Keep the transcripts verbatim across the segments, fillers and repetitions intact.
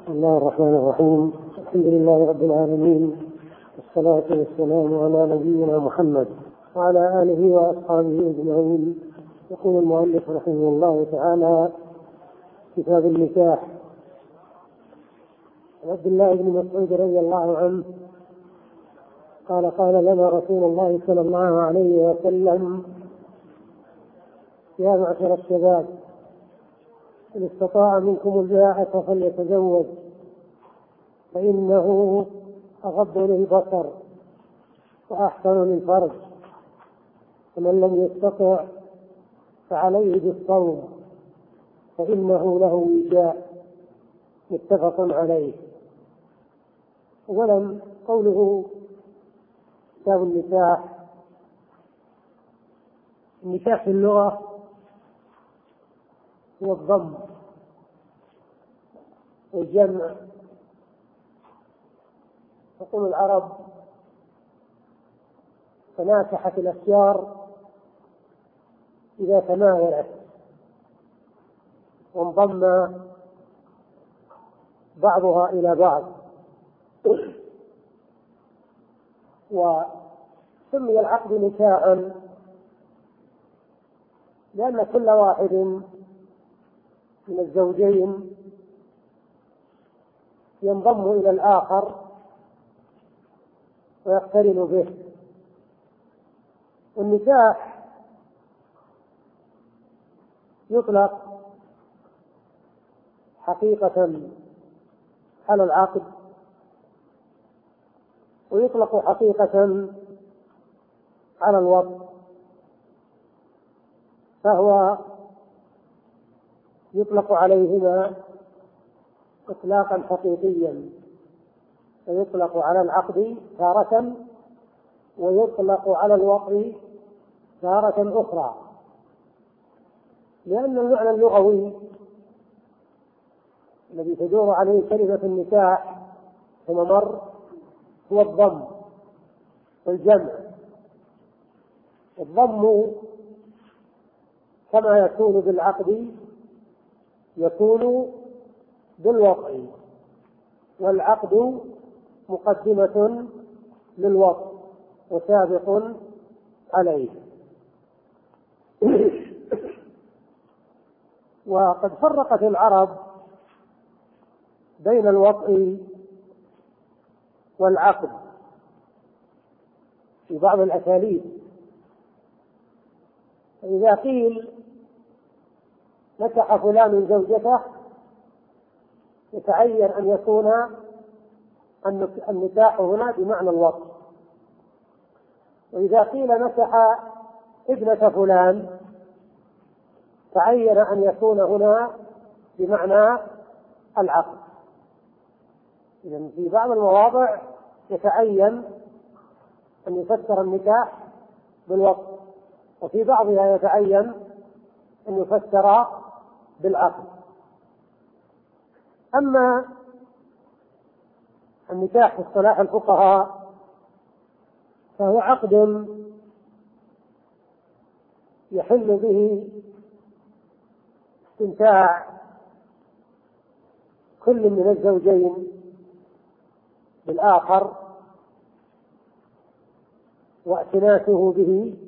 بسم الله الرحمن الرحيم. الحمد لله رب العالمين، والصلاة والسلام على نبينا محمد وعلى آله وأصحابه أجمعين. يقول المؤلف رحمه الله تعالى: كتاب النكاح. عن عبد الله بن مسعود رضي الله عنه قال: قال لنا رسول الله صلى الله عليه وسلم: يا معشر الشباب، إن استطاع منكم الباءة فليتزوج، فإنه أغض للبصر وأحسن للفرج، ومن لم يستطع فعليه بالصوم فإنه له وجاء. متفق عليه. أولا قوله كتاب النكاح. النكاح في اللغة هو الضم والجمع. تقول العرب: تناكحت الأشجار إذا تمايلت وانضم بعضها إلى بعض. وسمي العقد نكاحا لأن كل واحد من الزوجين ينضم إلى الآخر ويقترن به. والنكاح يطلق حقيقة على العقد، ويطلق حقيقة على الوطء، فهو يطلق عليهما إطلاقا حقيقيا، فيطلق على العقد تارة ويطلق على الوطء تارة أخرى، لأن المعنى اللغوي الذي تدور عليه كلمة النكاح كما مر هو الضم والجمع. الضم كما يكون بالعقد يكون بالوطء، والعقد مقدمة للوطء وسابق عليه. وقد فرقت العرب بين الوطء والعقد في بعض الأساليب. فإذا قيل نكح فلان زوجته يتعين أن يكون النكاح هنا بمعنى الوطء، وإذا قيل نكح ابنة فلان تعين أن يكون هنا بمعنى العقد. إذن في بعض المواضع يتعين أن يفسر النكاح بالوطء، وفي بعضها يتعين أن يفسر بالعقد. أما النكاح في اصطلاح الفقهاء فهو عقد يحل به استمتاع كل من الزوجين بالآخر واعتناسه به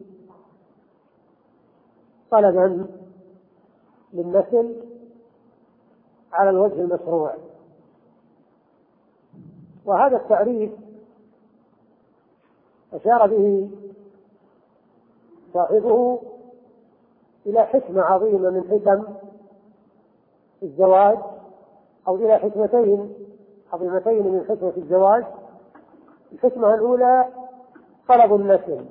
طلبا للنسل على الوجه المشروع. وهذا التعريف أشار به صاحبه إلى حكمة عظيمة من حكم الزواج، أو إلى حكمتين عظيمتين من حكمة الزواج. الحكمة الأولى طلب النسل،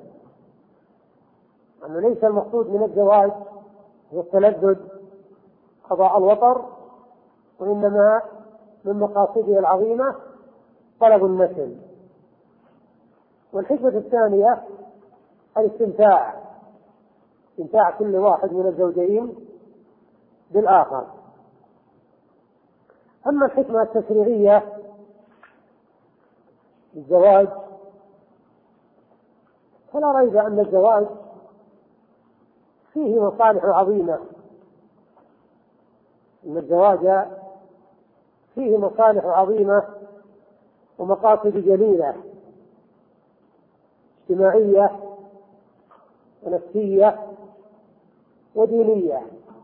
أنه ليس المقصود من الزواج هو التلذذ قضاء الوطر، وإنما من مقاصده العظيمة طلب النسل. والحكمة الثانية الاستمتاع، استمتاع كل واحد من الزوجين بالآخر. أما الحكمة التشريعية للزواج فلا ريب أن الزواج فيه مصالح عظيمة، أن الزواج فيه مصالح عظيمة ومقاصد جليلة اجتماعية ونفسية ودينية.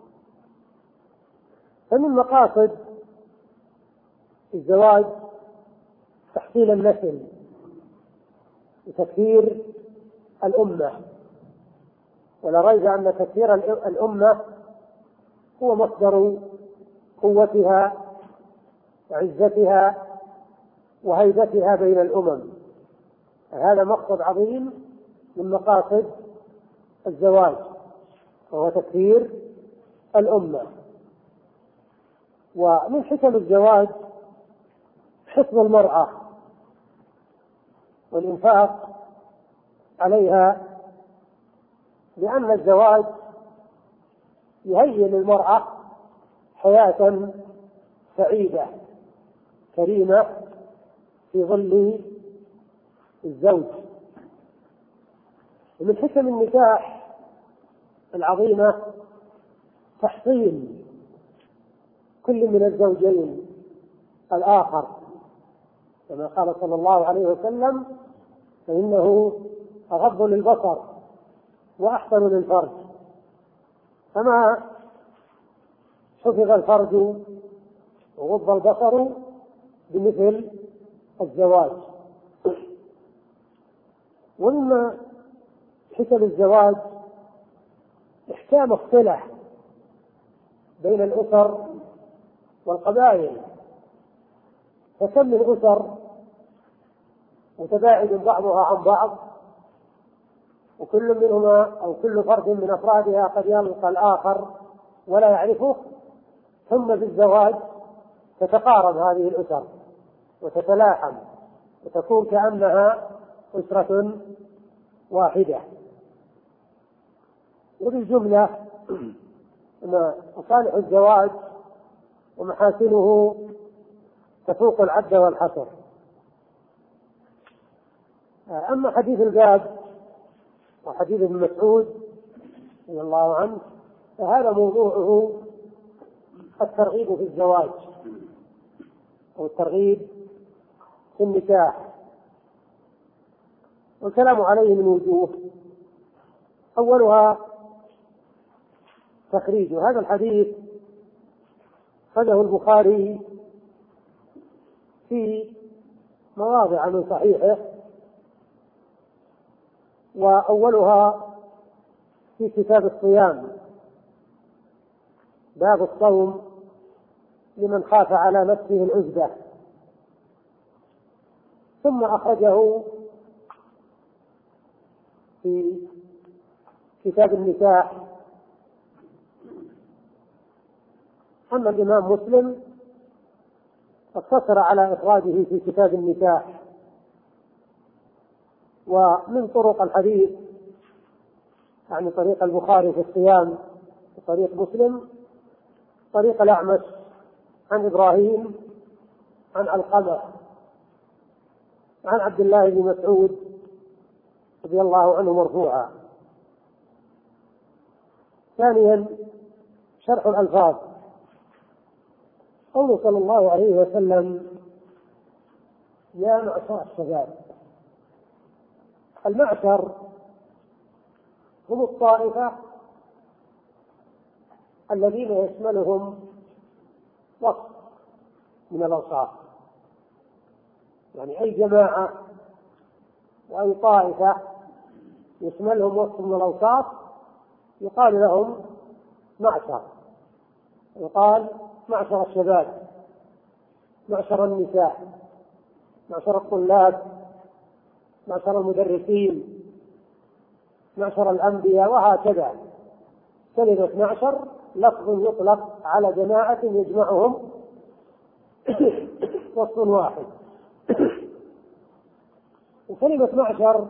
فمن مقاصد الزواج تحصيل النسل وتكثير الأمة، ولا ريب أن تكثير الأمة هو مصدر قوتها وعزتها وهيبتها بين الأمم. هذا مقصد عظيم من مقاصد الزواج، وهو تكثير الأمة. ومن حكم الزواج حفظ المرأة والإنفاق عليها، لأن الزواج يهيئ للمرأة حياة سعيدة كريمة في ظل الزوج. ومن حكم النكاح العظيمة تحصين كل من الزوجين الآخر، كما قال صلى الله عليه وسلم: فإنه أغض للبصر وأحسن للفرج. فما حفظ الفرج وغض البصر بمثل الزواج. ومما حكم الزواج إحكام الصلة بين الأسر والقبائل، فكم من أسر متباعد بعضها عن بعض، وكل منهما أو كل فرد من أفرادها قد يلقى الآخر ولا يعرفه، ثم بالزواج تتقارب هذه الأسر وتتلاحم وتكون كأنها أسرة واحدة. وبالجملة أن مصالح الزواج ومحاسنه تفوق العد والحصر. أما حديث الباب وحديث ابن مسعود رضي الله عنه فهذا موضوعه الترغيب في الزواج أو الترغيب في النكاح، والكلام عليه من وجوه. أولها تخريج هذا الحديث، خرجه البخاري في مواضع من صحيحه، وأولها في كتاب الصيام باب الصوم لمن خاف على نفسه العزلة، ثم أخرجه في كتاب النكاح. أما الإمام مسلم اقتصر على إخراجه في كتاب النكاح. ومن طرق الحديث يعني طريق البخاري في الصيام وطريق مسلم طريق الأعمش عن إبراهيم عن علقمة عن عبد الله بن مسعود رضي الله عنه مرفوعا. ثانيا شرح الألفاظ، قوله صلى الله عليه وسلم: يا معشر الشباب. المعشر هم الطائفة الذين يشملهم وصف من الأوصاف، يعني أي جماعة وأي طائفة يشملهم وصف من الأوصاف يقال لهم معشر. يقال معشر الشباب، معشر النساء، معشر الطلاب، معشر المدرسين، معشر الأنبياء، وهكذا. كلمة معشر لفظ يطلق على جماعة يجمعهم وصف واحد. وكلمة معشر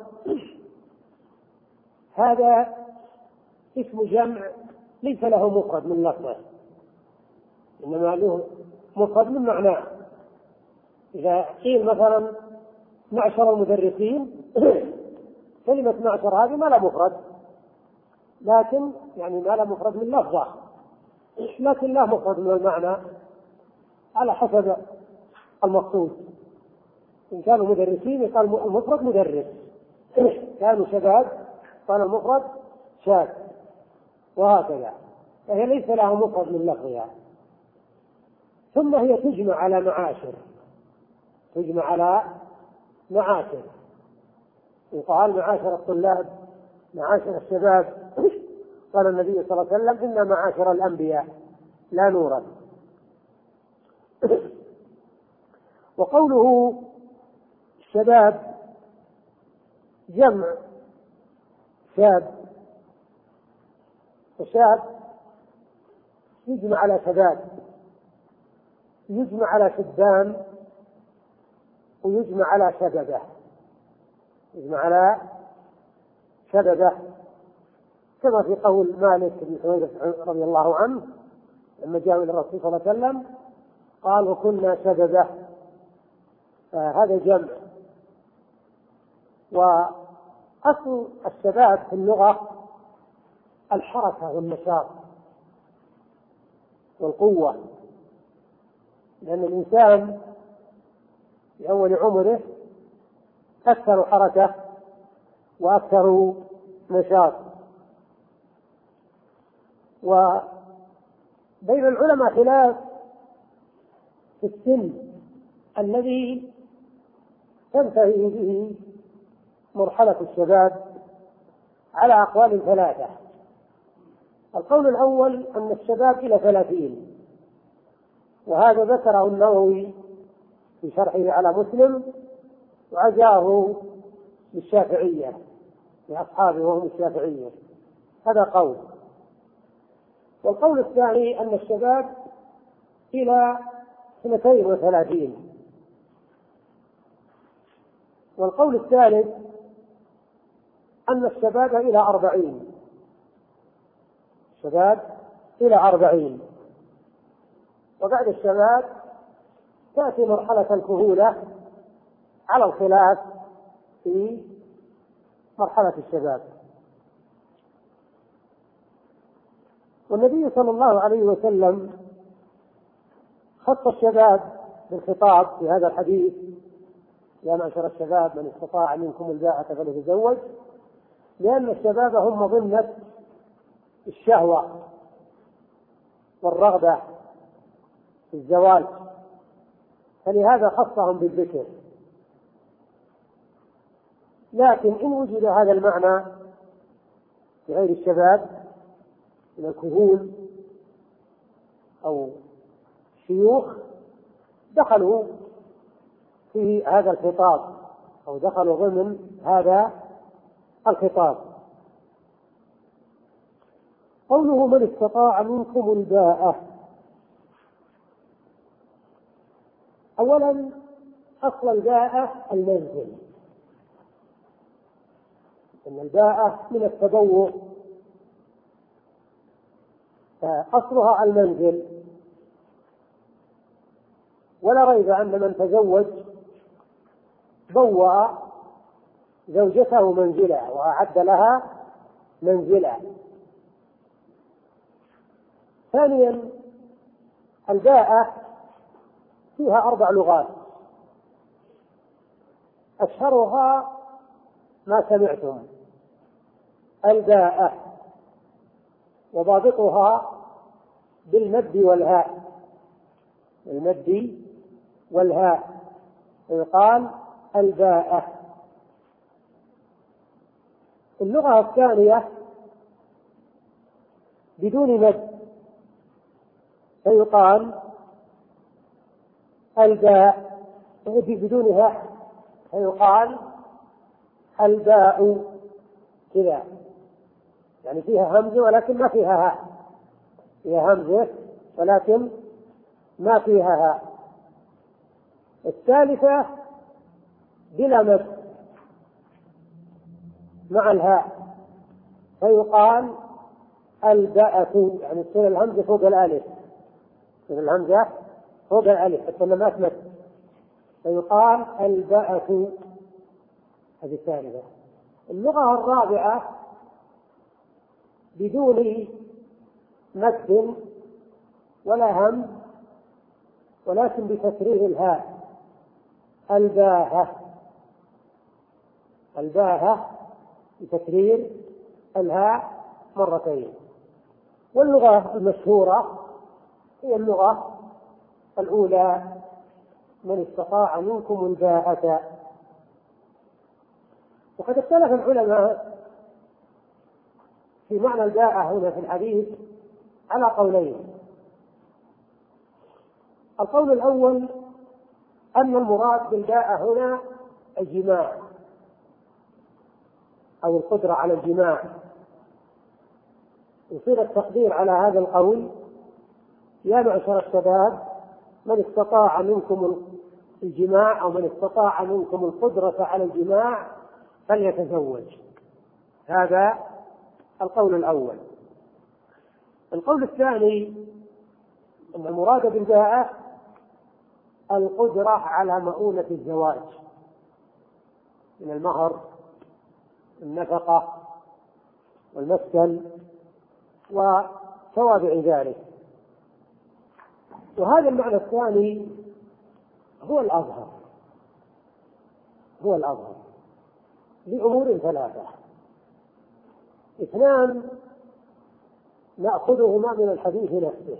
هذا اسم جمع ليس له مفرد من لفظه، إنما له مفرد من معناه. إذا قيل مثلا معشر المدرسين كلمة معشر هذه ما لا مفرد، لكن يعني ما لا مفرد من لفظه، لكن لا مفرد من المعنى. على حسب المقصود. إن كانوا مدرسين يقال المفرد مدرس، كانوا شباب قال المفرد شاب، وهكذا، فهي ليس لها مفرد من لفظها. ثم هي تجمع على معاشر، تجمع على معاشر، يقال معاشر الطلاب، معاشر الشباب. قال النبي صلى الله عليه وسلم إن معاشر الأنبياء لا نورا. وقوله شباب جمع شاب، وشاب يجمع على شباب، يجمع على شبان، ويجمع على شببه، يجمع على شببه، كما في قول مالك بن حويرث رضي الله عنه لما جاء إلى الرسول صلى الله عليه وسلم قال وكنا شببه، فهذا جمع. وأصل الشباب في اللغة الحركة والنشاط والقوة، لأن الإنسان في أول عمره أكثر حركة وأكثر نشاط. وبين العلماء خلاف في السن الذي تنتهي به مرحلة الشباب على أقوال ثلاثة. القول الأول أن الشباب إلى ثلاثين، وهذا ذكره النووي في شرحه على مسلم، وعزاه للشافعية لأصحابه وهم الشافعية، هذا قول. والقول الثاني أن الشباب إلى اثنتين وثلاثين. والقول الثالث أن الشباب إلى أربعين، الشباب إلى أربعين، وبعد الشباب تأتي مرحلة الكهولة على الخلاف في مرحلة الشباب. والنبي صلى الله عليه وسلم خص الشباب بالخطاب في هذا الحديث: يا معشر الشباب من استطاع منكم الباءة فليتزوج، لأن الشباب هم مظنة الشهوة والرغبة في الزواج، فلهذا خصهم بالذكر. لكن إن وجد هذا المعنى في غير الشباب من الكهول أو شيوخ دخلوا في هذا الخطاب أو دخلوا ضمن هذا الخطاب. قوله من استطاع منكم الباءة، أولا أصل الباءة المنزل، إن الباءة من التبوء، فأصلها المنزل. ولا ريب أن من تزوج بوأ زوجته منزلا وأعد لها منزلا. ثانيا الباءة فيها أربع لغات، أشهرها ما سمعتم الباءة، وضابطها بالمد والهاء، المد والهاء، يقال الباءة. اللغة الثانية بدون مد، فيقال الباء، بدون هاء فيقال الباء، كذا، يعني فيها همزة ولكن ما فيها هاء، فيها همزة ولكن ما فيها هاء. الثالثة بلا مد مع الهاء، فيقال الباءة، يعني تصير الهمزة فوق الألف، تصير الهمزة فوق الألف حتى ما تمد، فيقال الباءة. هذه الثالثة. اللغة الرابعة بدون مد ولا هم، ولكن بتكرير الهاء، الباهة، الباهة بتكرير الهاء مرتين. واللغة المشهورة هي اللغة الأولى: من استطاع منكم الباءة. وقد اختلف العلماء في معنى الباءة هنا في الحديث على قولين. القول الأول أن المراد بالباءة هنا الجماع أو القدرة على الجماع. يصير التقدير على هذا القول: يا معشر الشباب من استطاع منكم الجماع أو من استطاع منكم القدرة على الجماع فليتزوج. هذا القول الأول. القول الثاني أن المراد بالباءة القدرة على مؤونة الزواج من المهر، النفقة، والمسكن، وتوابع ذلك. وهذا المعنى الثاني هو الأظهر، هو الأظهر لأمور ثلاثة: اثنان نأخذهما من الحديث نفسه.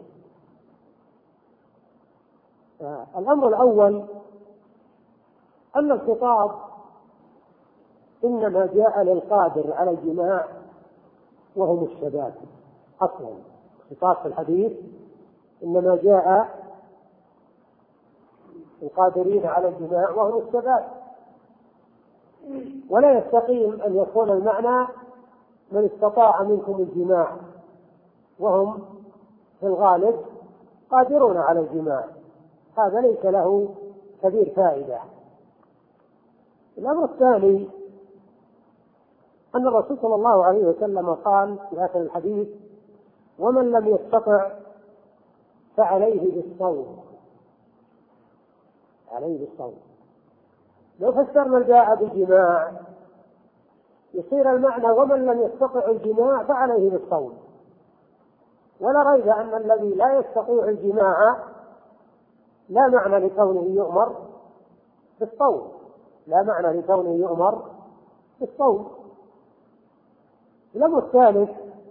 آه. الأمر الأول أن الخطاب إنما جاء للقادر على الجماع وهم الشباب. أصلا الخطاب في الحديث إنما جاء القادرين على الجماع وهم الشباب، ولا يستقيم أن يكون المعنى من استطاع منكم الجماع وهم في الغالب قادرون على الجماع. هذا ليس له كبير فائدة. الأمر الثاني أن الرسول صلى الله عليه وسلم قال في آخر الحديث: ومن لم يستطع فعليه بالصوم، عليه بالصوم. لو فسرنا الباء بالجماع يصير المعنى ومن لم يستطع الجماع فعليه بالصوم، ولا ريب أن الذي لا يستطيع الجماع لا معنى لكونه يؤمر بالصوم، لا معنى لكونه يؤمر بالصوم. الأمر الثالث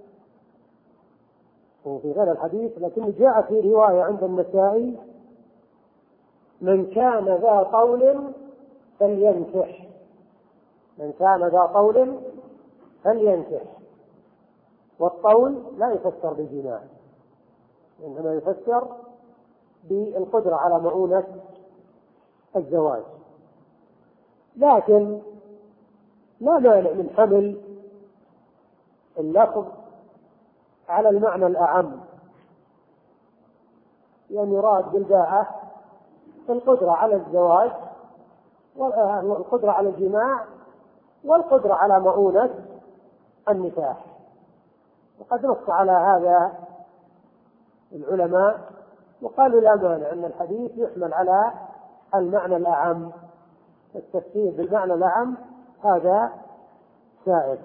وفي غير الحديث لكن جاء في رواية عند النسائي: من كان ذا طول فلينكح، من كان ذا طول فلينكح. والطول لا يفسر بالجماع، إنما يفسر بالقدرة على مؤونة الزواج. لكن لا مانع من حمل اللفظ على المعنى الأعم، لأن يراد بالباءة القدرة على الزواج والقدرة على الجماع والقدرة على مؤونة النكاح. وقد نص على هذا العلماء وقالوا لا مانع أن الحديث يحمل على المعنى الأعم. التفسير بالمعنى الأعم هذا سائر.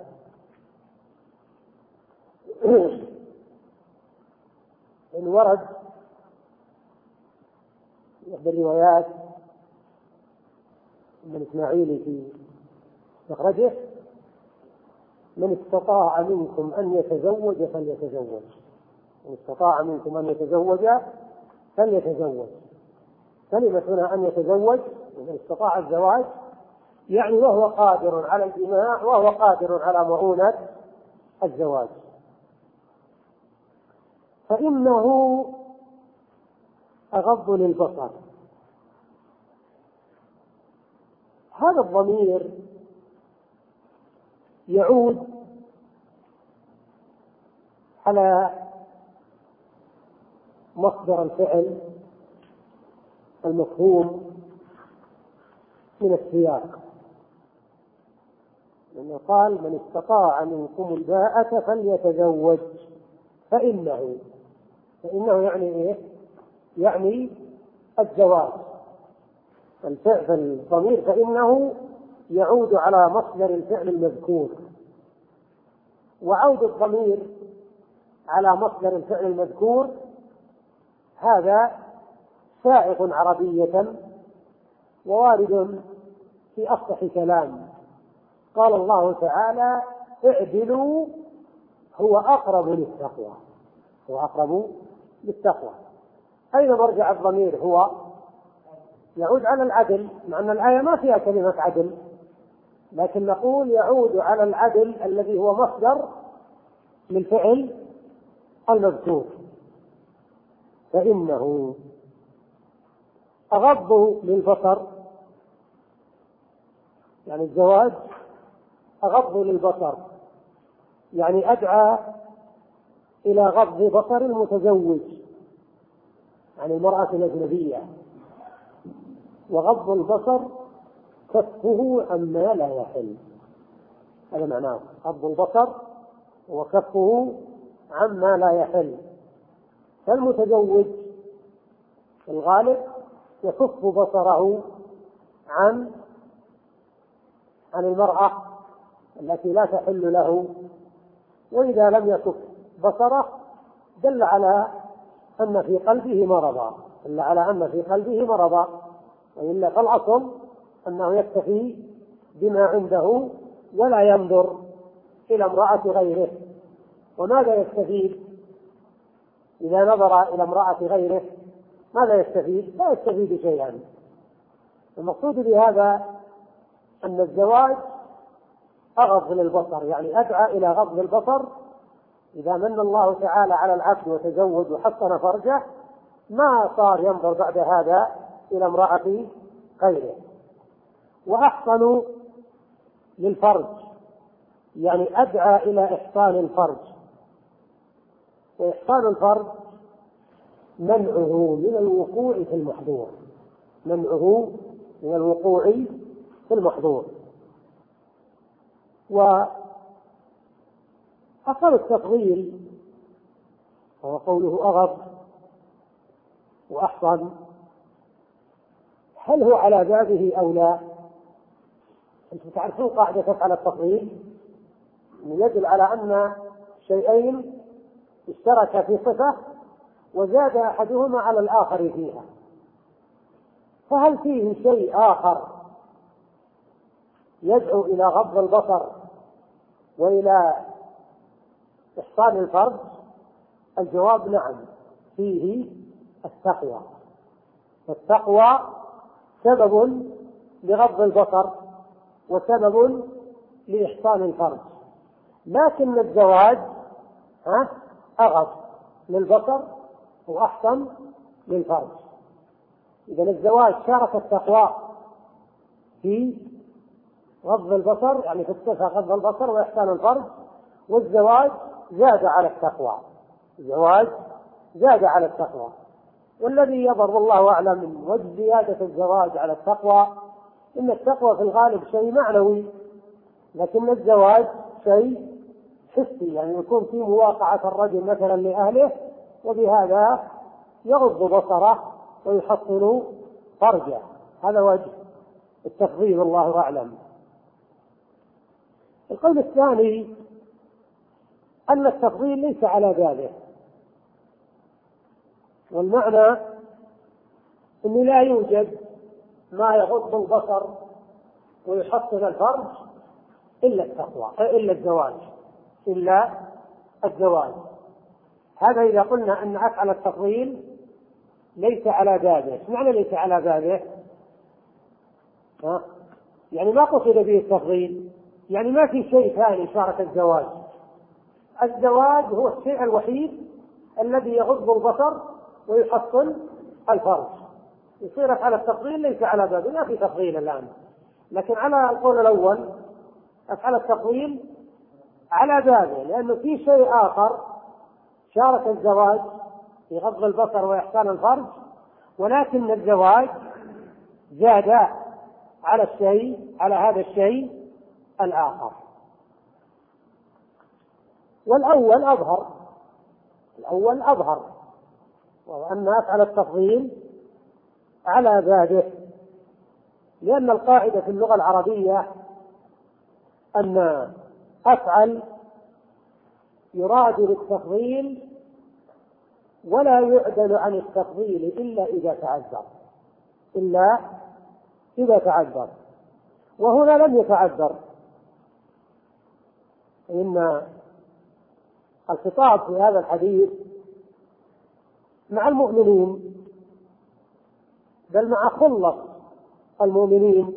إن ورد إحدى الروايات من الإسماعيلي في مخرجه: من استطاع منكم أن يتزوج فليتزوج، من استطاع منكم أن يتزوج فليتزوج. كلمة هنا أن يتزوج، من استطاع الزواج يعني وهو قادر على الجماع وهو قادر على مؤونة الزواج، فإنه أغض للبصر. هذا الضمير يعود على مصدر الفعل المفهوم من السياق، لأنه قال: من استطاع منكم الباءة فليتزوج. فإنه فإنه يعني إيه؟ يعني الزواج. الفعل الضمير فإنه يعود على مصدر الفعل المذكور، وعود الضمير على مصدر الفعل المذكور هذا سائغ عربية ووارد في أفصح كلام. قال الله تعالى: اعدلوا هو أقرب للتقوى. هو أقرب للتقوى. أين مرجع الضمير؟ هو يعود على العدل، مع أن الآية ما فيها كلمة عدل، لكن نقول يعود على العدل الذي هو مصدر للفعل المذكور. فإنه أغض للبصر، يعني الزواج أغض للبصر، يعني أدعى إلى غض بصر المتزوج عن المرأة الأجنبية. وغض البصر كفه عما لا يحل، هذا معناه غض البصر وكفه عما لا يحل. فالمتزوج في الغالب يكف بصره عن عن المرأة التي لا تحل له، وإذا لم يكف بصره دل على أن في قلبه مرضا، دل على أن في قلبه مرضا، وإلا فالأصل أنه يكتفي بما عنده ولا ينظر إلى امرأة غيره. وماذا يستفيد إذا نظر إلى امرأة غيره؟ ماذا يستفيد؟ لا يستفيد شيئا. المقصود بهذا أن الزواج أغض للبصر، يعني أدعى إلى غض البصر. إذا من الله تعالى على العبد وتزوج وحسن فرجه ما صار ينظر بعد هذا إلى امرأة غيره. وأحسن للفرج، يعني أدعى إلى إحسان الفرج. وإحسان الفرج منعه من الوقوع في المحظور، منعه من الوقوع في المحظور. وأصل التفضيل هو قوله أغض وأحسن، هل هو على بابه أو لا؟ أنتم تعرفون قاعدة على التفضيل يدل على أن شيئين اشترك في صفة وزاد أحدهما على الآخر فيها، فهل فيه شيء آخر يدعو إلى غض البصر وإلى إحسان الفرج؟ الجواب نعم، فيه التقوى. التقوى سبب لغض البصر وسبب لإحسان الفرج، لكن الزواج أغض للبصر وأحسن للفرج. إذن الزواج شارك التقوى في غض البصر، يعني في الصفة غض البصر وإحسان الفرج، والزواج زاد على التقوى، الزواج زاد على التقوى. والذي يظهر والله أعلم من وجه زيادة الزواج على التقوى إن التقوى في الغالب شيء معنوي، لكن الزواج شيء حسي، يعني يكون في مواقعة الرجل مثلا لأهله وبهذا يغض بصره ويحصل فرجه. هذا وجه التفضيل والله أعلم. القول الثاني أن التفضيل ليس على ذلك، والمعنى أنه لا يوجد ما يغض البصر ويحصل الفرج إلا التقوى، إلا الزواج، إلا الزواج. هذا إذا قلنا أن أفعل التفضيل ليس على بابه. معنى ليس على بابه؟ ها؟ يعني ما قصد به التفضيل، يعني ما في شيء ثاني شارك الزواج. الزواج هو الشيء الوحيد الذي يغض البصر ويحصل الفرج. يصير على التفضيل ليس على بابه، ما في تفضيل الآن. لكن على القول الأول أفعل التفضيل على بابه، لأنه في شيء آخر شارك الزواج في غض البصر وإحسان الفرج، ولكن الزواج زاد على الشيء، على هذا الشيء الآخر. والأول أظهر، الأول أظهر، وأن أفعل التفضيل على بابه، لأن القاعدة في اللغة العربية أن أفعل يراد بالتفضيل ولا يعدل عن التفضيل إلا إذا تعذر إلا إذا تعذر وهنا لم يتعذر، إن الخطاب في هذا الحديث مع المؤمنين، بل مع خلة المؤمنين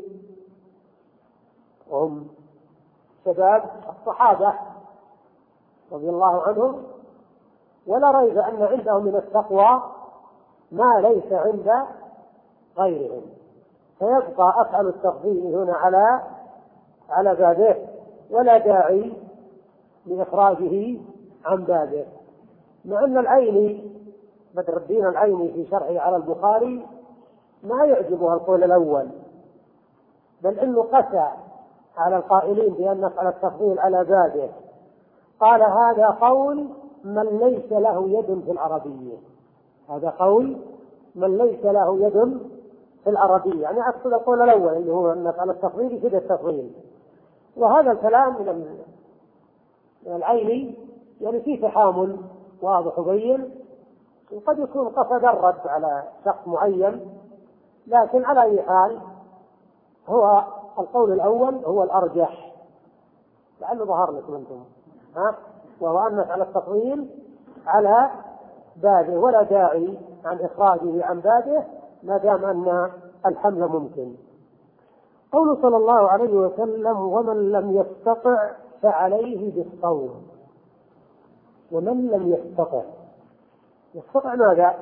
وهم شباب الصحابة رضي الله عنهم، ولا ريب أن عندهم من التقوى ما ليس عند غيرهم، فيبقى أفعل التفضيل هنا على على بابه ولا داعي لإخراجه عن بابه. مع أن العيني بدر الدين العيني في شرحه على البخاري ما يعجبها القول الأول، بل إنه قسى على القائلين بأن نفعل التفضيل على بابه، قال هذا قول من ليس له يد في العربية، هذا قول من ليس له يد في العربية، يعني أقصد القول الأول اللي هو أن نفعل التفضيل كده التفضيل. وهذا الكلام من العيني يعني فيه تحامل واضح وبين، وقد يكون قصد الرد على شخص معين، لكن على أي حال هو القول الأول هو الأرجح، لعله ظهر لكم أنتم، ها؟ وهو أن نفعل التفضيل على بابه ولا داعي عن إخراجه عن بابه ما دام أن الحمل ممكن. قوله صلى الله عليه وسلم ومن لم يستطع فعليه بالصوم. ومن لم يستطع، يستطع ماذا؟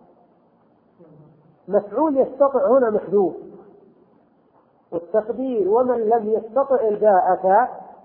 مفعول يستطع هنا محذوف، والتقدير ومن لم يستطع الباءة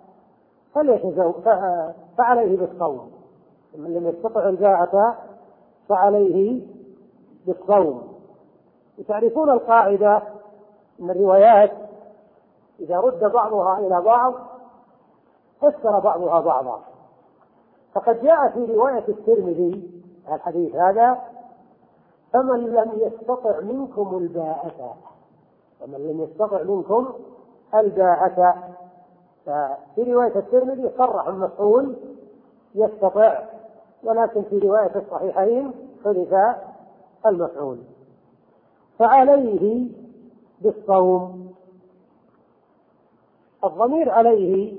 فعليه بالصوم. ومن لم يستطع الباءة فعليه بالصوم. وتعرفون القاعدة أن الروايات إذا رد بعضها إلى بعض فسر بعضها بعضا، فقد جاء في رواية الترمذي الحديث هذا فمن لم يستطع منكم الباءة، ومن لم يستطع منكم الباءة، ففي رواية الترمذي صرح المفعول يستطع، ولكن في رواية الصحيحين حذف المفعول. فعليه بالصوم. الضمير عليه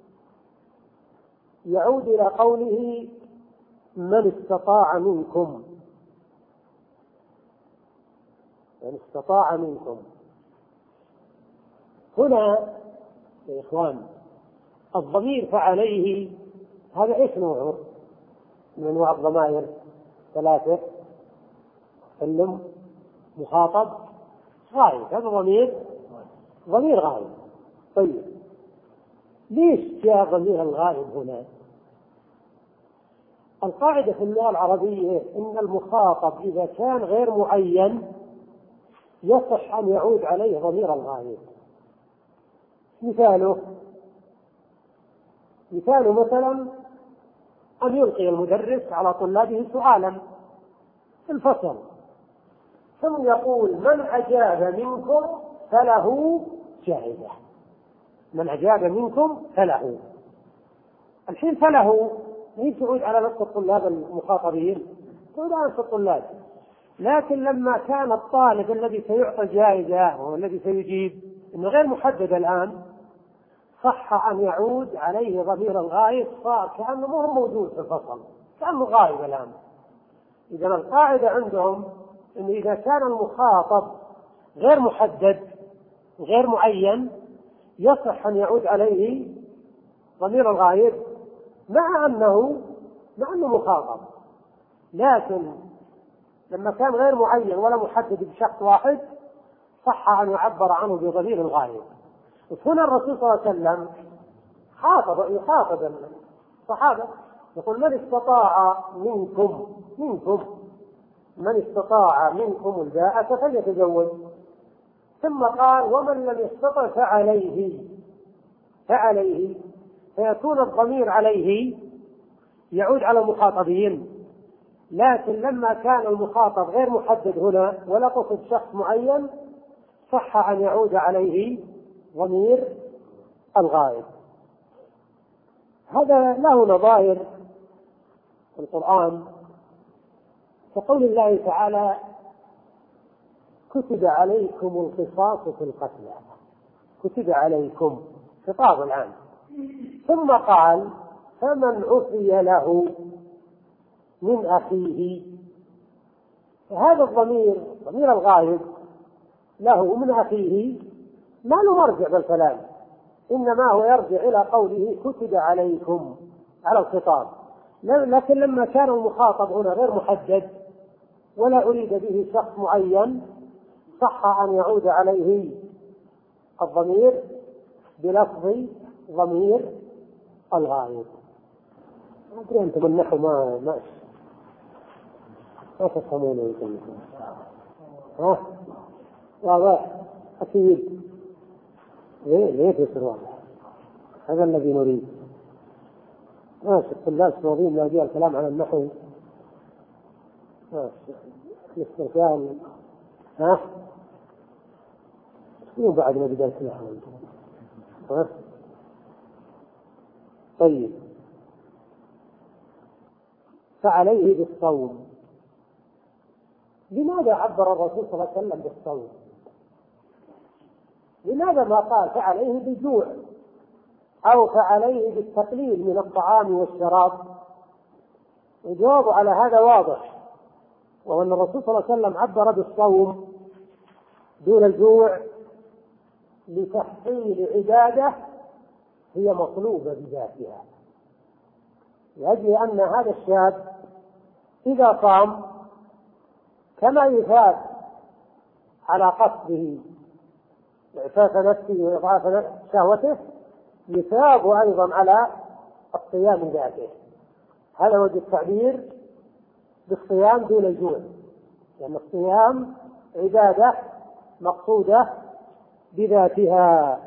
يعود إلى قوله من استطاع منكم، من استطاع منكم. هنا يا إخوان الضمير فعليه هذا إيش نوعه؟ من أنواع الضمائر ثلاثة: سلم، مخاطب، غائب. هذا ضمير ضمير غائب. طيب ليش جاء ضمير الغائب هنا؟ القاعدة في اللغة العربية إن المخاطب إذا كان غير معين يصح أن يعود عليه ضمير الغائب. مثاله مثاله مثلا أن يلقي المدرس على طلابه سؤالا في الفصل ثم يقول من أجاب منكم فله جائزة، من أجاب منكم فله. الحين فله هي تعود على نفس الطلاب المخاطبين، تعود على نفس الطلاب، لكن لما كان الطالب الذي سيعطى الجائزة وهو الذي سيجيب إنه غير محدد الآن صح أن يعود عليه ضمير الغائب، صار كأنه مو موجود في الفصل، كأنه غائب الآن. إذا القاعدة عندهم إن إذا كان المخاطب غير محدد غير معين يصح أن يعود عليه ضمير الغائب مع أنه مع أنه مخاطب، لكن لما كان غير معين ولا محدد بشخص واحد صح أن يعبر عنه بضمير الغائب. هنا الرسول صلى الله عليه وسلم خاطب يخاطب الصحابة يقول من استطاع منكم منكم من استطاع منكم الباءة فليتزوج، ثم قال ومن لم يستطع فعليه فعليه فيكون الضمير عليه يعود على المخاطبين، لكن لما كان المخاطب غير محدد هنا ولا قصد شخص معين صح أن يعود عليه ضمير الغائب. هذا له نظائر في القرآن كقول الله تعالى كتب عليكم القصاص في القتلى، كتب عليكم خطاب العام، ثم قال فمن عفي له من أخيه، هذا الضمير ضمير الغائب له من أخيه ما له مرجع بالكلام، إنما هو يرجع إلى قوله كتب عليكم على الخطاب. لكن لما كان المخاطب هنا غير محدد ولا أريد به شخص معين صح أن يعود عليه الضمير بلفظ ضمير الغائب. أدري أنتم النحو ما ما ما تفهمون أنتم، ها واضح أكيد. ليه ليه يصير واضح؟ هذا الذي نريد. ماشي الطلاب الصغيرين لا يجي الكلام عن النحو، ماشي الاسترسال، ها شنو بعد ما بدأت النحو؟ ها طيب فعليه بالصوم. لماذا عبر الرسول صلى الله عليه وسلم بالصوم؟ لماذا ما قال فعليه بالجوع أو فعليه بالتقليل من الطعام والشراب؟ الجواب على هذا واضح، وهو أن الرسول صلى الله عليه وسلم عبر بالصوم دون الجوع لتحصيل عبادة هي مطلوبة بذاتها، لأجل أن هذا الشاب إذا صام كما يثاب على قصده إعفاف نفسه وإضعاف شهوته يثاب أيضا على الصيام ذاته. هذا وجه التعبير بالصيام دون الجوع، لأن الصيام عبادة مقصودة بذاتها.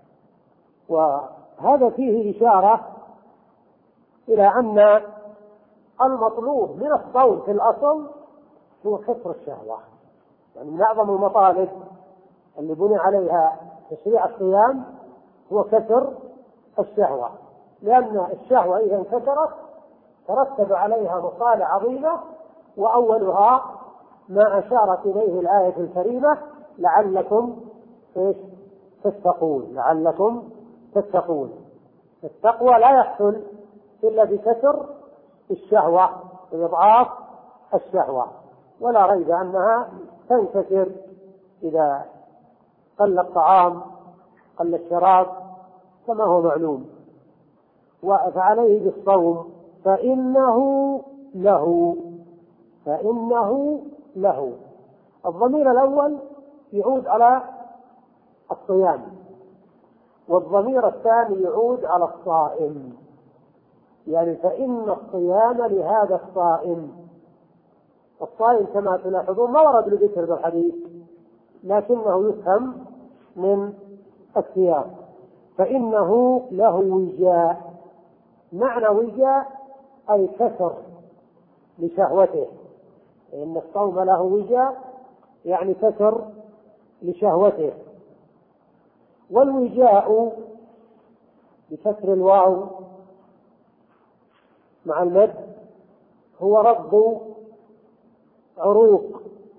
وهذا فيه إشارة إلى أن المطلوب من الصوم في الأصل هو كسر الشهوة، يعني من أعظم المطالب اللي بني عليها تشريع الصيام هو كسر الشهوة، لأن الشهوة إذا انكسرت ترتب عليها مصالح عظيمة، وأولها ما أشارت إليه الآية الكريمة لعلكم تتقون، لعلكم تتقون. التقوى لا يحصل إلا بكسر الشهوة وإضعاف الشهوة، ولا ريب أنها تنكسر إذا قل الطعام قل الشراب كما هو معلوم. فعليه بالصوم فإنه له، فإنه له. الضمير الأول يعود على الصيام، والضمير الثاني يعود على الصائم، يعني فإن الصيام لهذا الصائم. الصائم كما تلاحظون ما ورد لذكر بالحديث لكنه يفهم من الصيام. فإنه له وجاء، معنى وجاء أي كسر لشهوته، فإن الصوم له وجاء يعني كسر لشهوته. والوجاء بكسر الواو مع المد هو رد عروق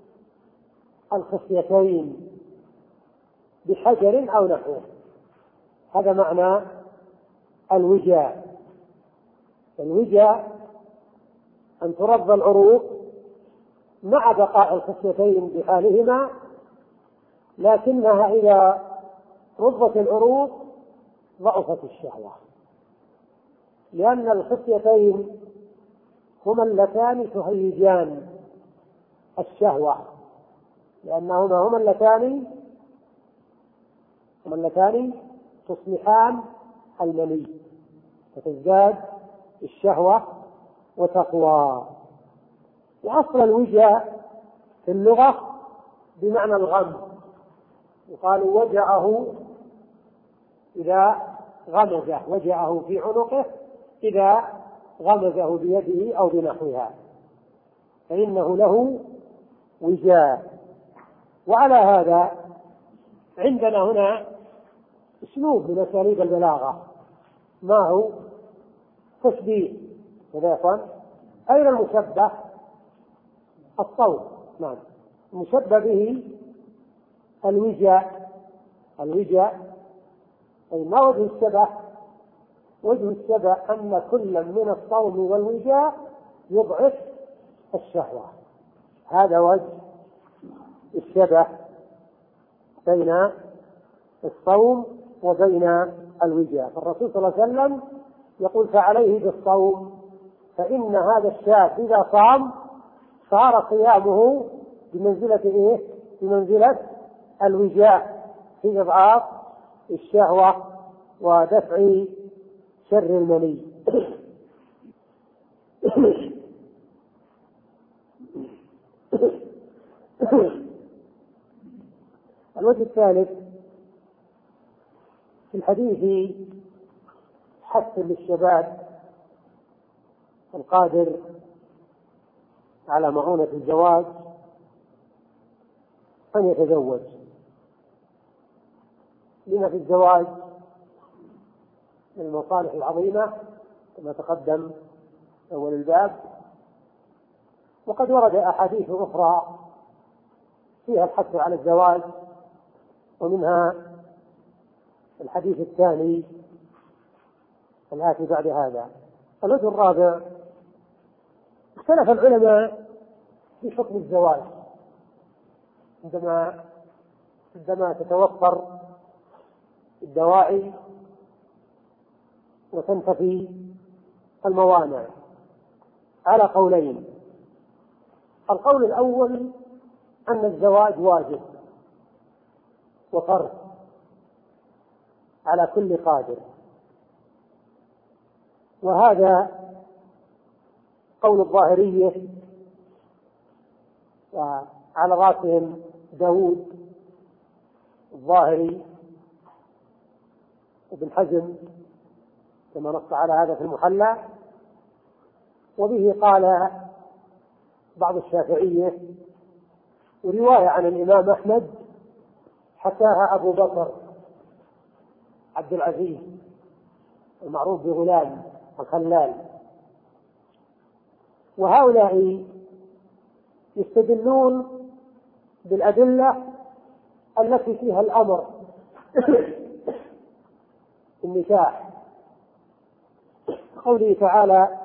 الخصيتين بحجر أو نحوه، هذا معنى الوجاء. الوجاء أن ترد العروق مع بقاء الخصيتين بحالهما، لكنها إذا رضت العروق ضعفت الشهوة، لأن الخصيتين هما اللتان تهيجان الشهوة، لأنهما هما اللتان هما اللتان تصلحان المني فتزداد الشهوة وتقوى. وأصل الوجاء في اللغة بمعنى الغم، يقال وجعه إذا غمزه، وجعه في عنقه إذا غمزه بيده أو بنحوها، فإنه له وجاء. وعلى هذا عندنا هنا أسلوب من أساليب البلاغة، ما هو تشبيه. أين المشبه؟ الصوم. نعم. مشبه به الوجاء. الوجاء أي ما وجه الشبه؟ وجه الشبه أن كل من الصوم والوجاء يضعف الشهوة. هذا وجه الشبه بين الصوم وبين الوجاء. فالرسول صلى الله عليه وسلم يقول فعليه بالصوم، فإن هذا الشاب إذا صام صار صيامه بمنزلة إيه؟ بمنزلة الوجاء في إضعاف الشهوة ودفع شر المني. الوجه الثالث في الحديث حث للشباب القادر على معونة الزواج أن يتزوج، لما في الزواج من المصالح العظيمة كما تقدم أول الباب. وقد ورد أحاديث أخرى فيها الحث على الزواج، ومنها الحديث الثاني الآتي بعد هذا. الوجه الرابع اختلف العلماء في حكم الزواج عندما عندما تتوفر الدواعي وتنتفي الموانع على قولين. القول الأول أن الزواج واجب وفرض على كل قادر، وهذا قول الظاهرية وعلى رأسهم داود الظاهري وابن حزم كما نص على هذا في المحلى. وبه قال بعض الشافعية، ورواية عن الإمام أحمد حكاها أبو بكر عبد العزيز المعروف بغلام الخلال. وهؤلاء يستدلون بالأدلة التي فيها الأمر النكاح، قوله تعالى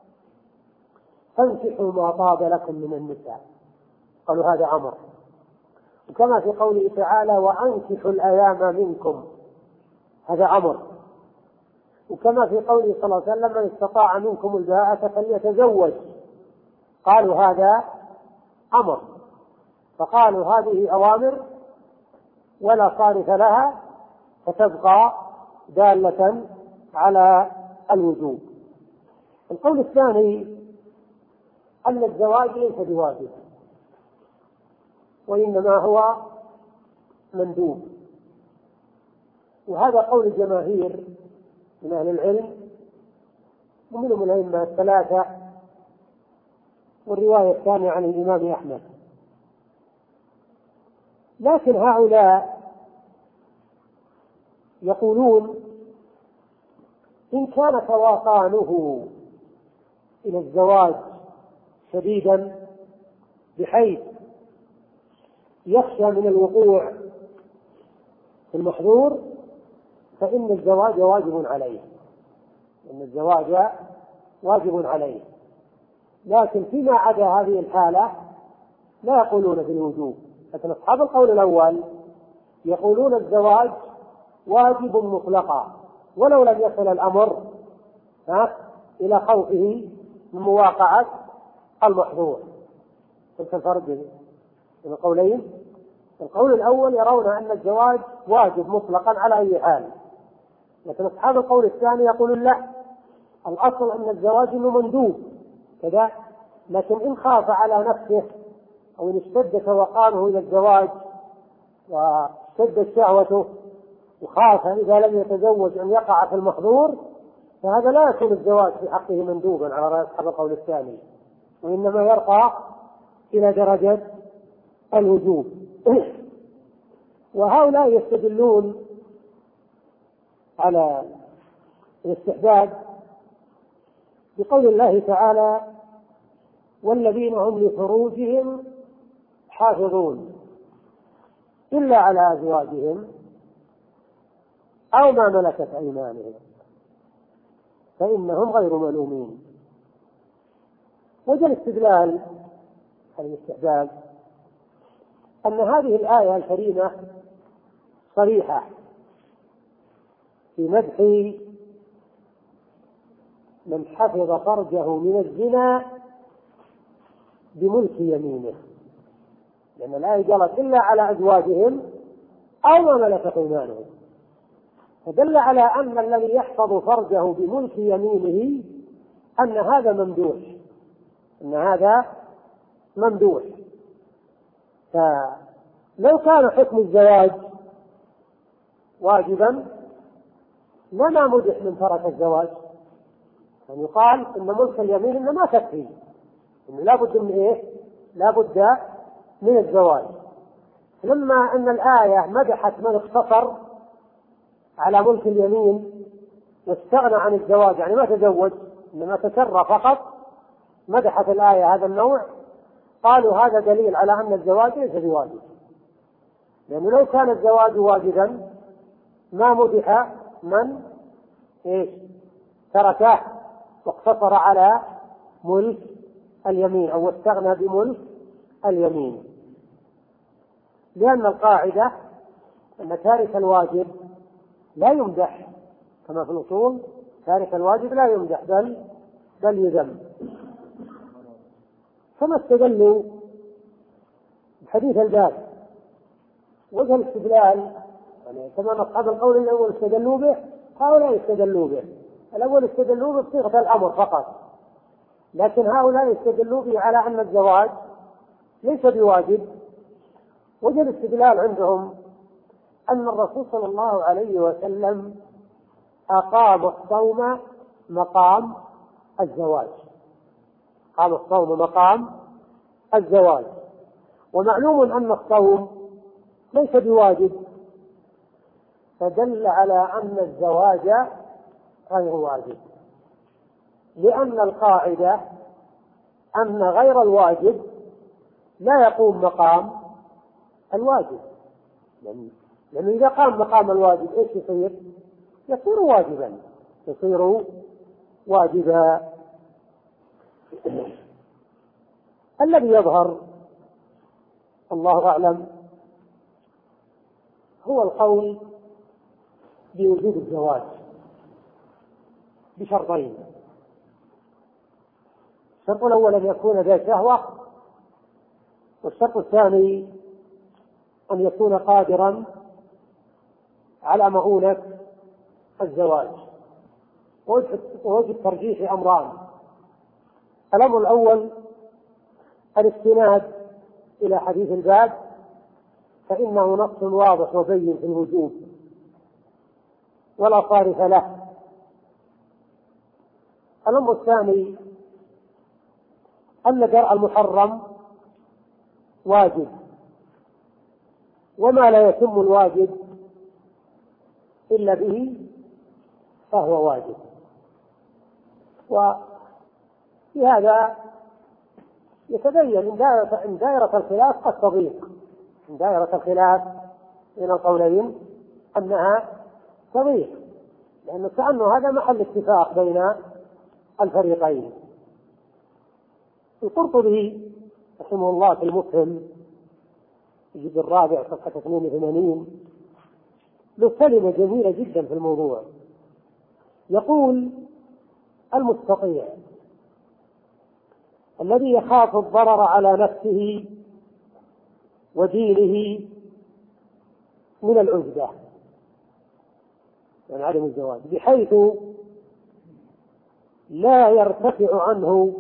فانكحوا ما طاب لكم من النساء، قالوا هذا أمر. وكما في قوله تعالى وأنكحوا الأيام منكم، هذا أمر. وكما في قوله صلى الله عليه وسلم من استطاع منكم الباءة فليتزوج، قالوا هذا أمر. فقالوا هذه أوامر ولا صارف لها، فتبقى دالة على الوجوب. القول الثاني أن الزواج ليس بواجب، وإنما هو مندوب، وهذا قول الجماهير من أهل العلم ومنهم الأئمة الثلاثة، والرواية الثانية عن الإمام أحمد. لكن هؤلاء يقولون إن كان تواطانه إلى الزواج شديدا بحيث يخشى من الوقوع في المحظور فإن الزواج واجب عليه، إن الزواج واجب عليه. لكن فيما عدا هذه الحالة لا يقولون بالوجوب. لكن أصحاب القول الأول يقولون الزواج واجب مطلقا ولو لم يصل الأمر إلى خوفه من مواقعة المحظور. فهمت الفرق بين القولين؟ القول الأول يرون أن الزواج واجب مطلقا على أي حال، لكن أصحاب القول الثاني يقولون لا، الأصل أن الزواج إنه مندوب كذا، لكن إن خاف على نفسه أو إن اشتد توقانه إلى الزواج واشتدت شهوته وخاف إذا لم يتزوج أن يقع في المحظور، فهذا لا يكون الزواج في حقه مندوبا على رأي أصحاب القول الثاني، وإنما يرقى إلى درجة الوجوب. وهؤلاء يستدلون على الاستحباب بقول الله تعالى والذين هم لفروجهم حافظون إلا على أزواجهم أو ما ملكت أيمانهم فإنهم غير ملومين. وجه الاستدلال على الاستحباب أن هذه الآية الكريمة صريحة في مدح من حفظ فرجه من الزنا بملك يمينه، لأن الآية قالت إلا على أزواجهم أو ما ملكت أيمانهم، فدل على أن الذي يحفظ فرجه بملك يمينه أن هذا ممدوح، أن هذا ممدوح. فلو كان حكم الزواج واجبا لما مدح من ترك الزواج، يعني يقال إن ملك اليمين إنه ما تكفي، إنه لا بد من إيه؟ لا بد من الزواج. لما أن الآية مدحت من اقتصر على ملك اليمين واستغنى عن الزواج، يعني ما تزوج إنما تسرى فقط، مدحت الآية هذا النوع، قالوا هذا دليل على أن الزواج ليس بواجب، لأنه لو كان الزواج واجبا ما مدح من إيش تركه واقتصر على ملك اليمين أو استغنى بملك اليمين، لأن القاعدة أن تارك الواجب لا يمدح، كما في الأصول تارك الواجب لا يمدح بل بل يذم. كما استدلوا بحديث الباب وجه الاستدلال، يعني كما أصحاب القول الأول استدلوا به هؤلاء استدلوا به، الأول استدلوا به بصيغة الأمر فقط، لكن هؤلاء استدلوا به على أن الزواج ليس بواجب. وجه الاستدلال عندهم أن الرسول صلى الله عليه وسلم أقام الصوم مقام الزواج، قام الصوم مقام الزواج، ومعلوم أن الصوم ليس بواجب، فدل على أن الزواج غير واجب، لأن القاعدة أن غير الواجب لا يقوم مقام الواجب، لأنه إذا قام مقام الواجب إيش يصير؟ يصير واجبا، يصير واجبا. الذي يظهر الله أعلم هو القول بوجوب الزواج بشرطين: الشرط الأول أن يكون ذا شهوة، والشرط الثاني أن يكون قادرا على مؤونة الزواج. ووجه ترجيح أمران: الأمر الأول الاستناد إلى حديث الباب، فإنه نص واضح وبين في الوجوب ولا صارف له. الأمر الثاني أن درء المحرم واجب، وما لا يتم الواجب إلا به فهو واجب. وفي هذا يتبين إن دائرة الخلاف قد تضيق، إن دائرة الخلاف بين القولين أنها تضيق، لأنه كأنه هذا محل اتفاق بين الفريقين. القرطبي رحمه الله في المفهم الجزء الرابع صفحة اثنين وثمانين له كلمة جميلة جدا في الموضوع، يقول: المستطيع الذي يخاف الضرر على نفسه ودينه من العزلة، يعني عدم الزواج، بحيث لا يرتفع عنه،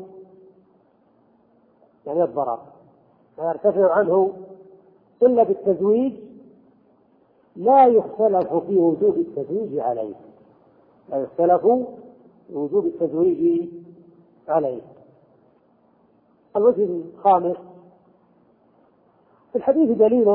يعني الضرر لا يرتفع عنه إلا بالتزويج، لا يختلف في وجوب التزويج عليه، لا يختلف في وجوب التزويج عليه. الوجه الخامس: في الحديث دليل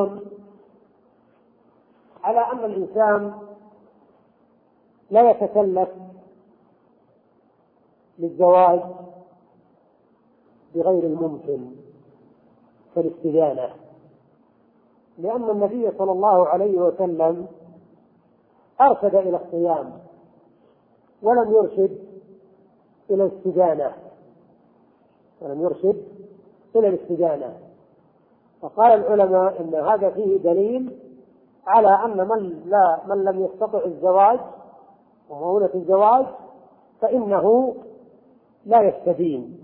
على أن الإنسان لا يتكلف للزواج بغير الممكن كالاستدانة، لأن النبي صلى الله عليه وسلم أرشد إلى الصيام ولم يرشد إلى الاستدانة ولم يرشد إلى الاستدانة. فقال العلماء إن هذا فيه دليل على أن من, لا من لم يستطع الزواج ومؤونة الزواج فإنه لا يستدين.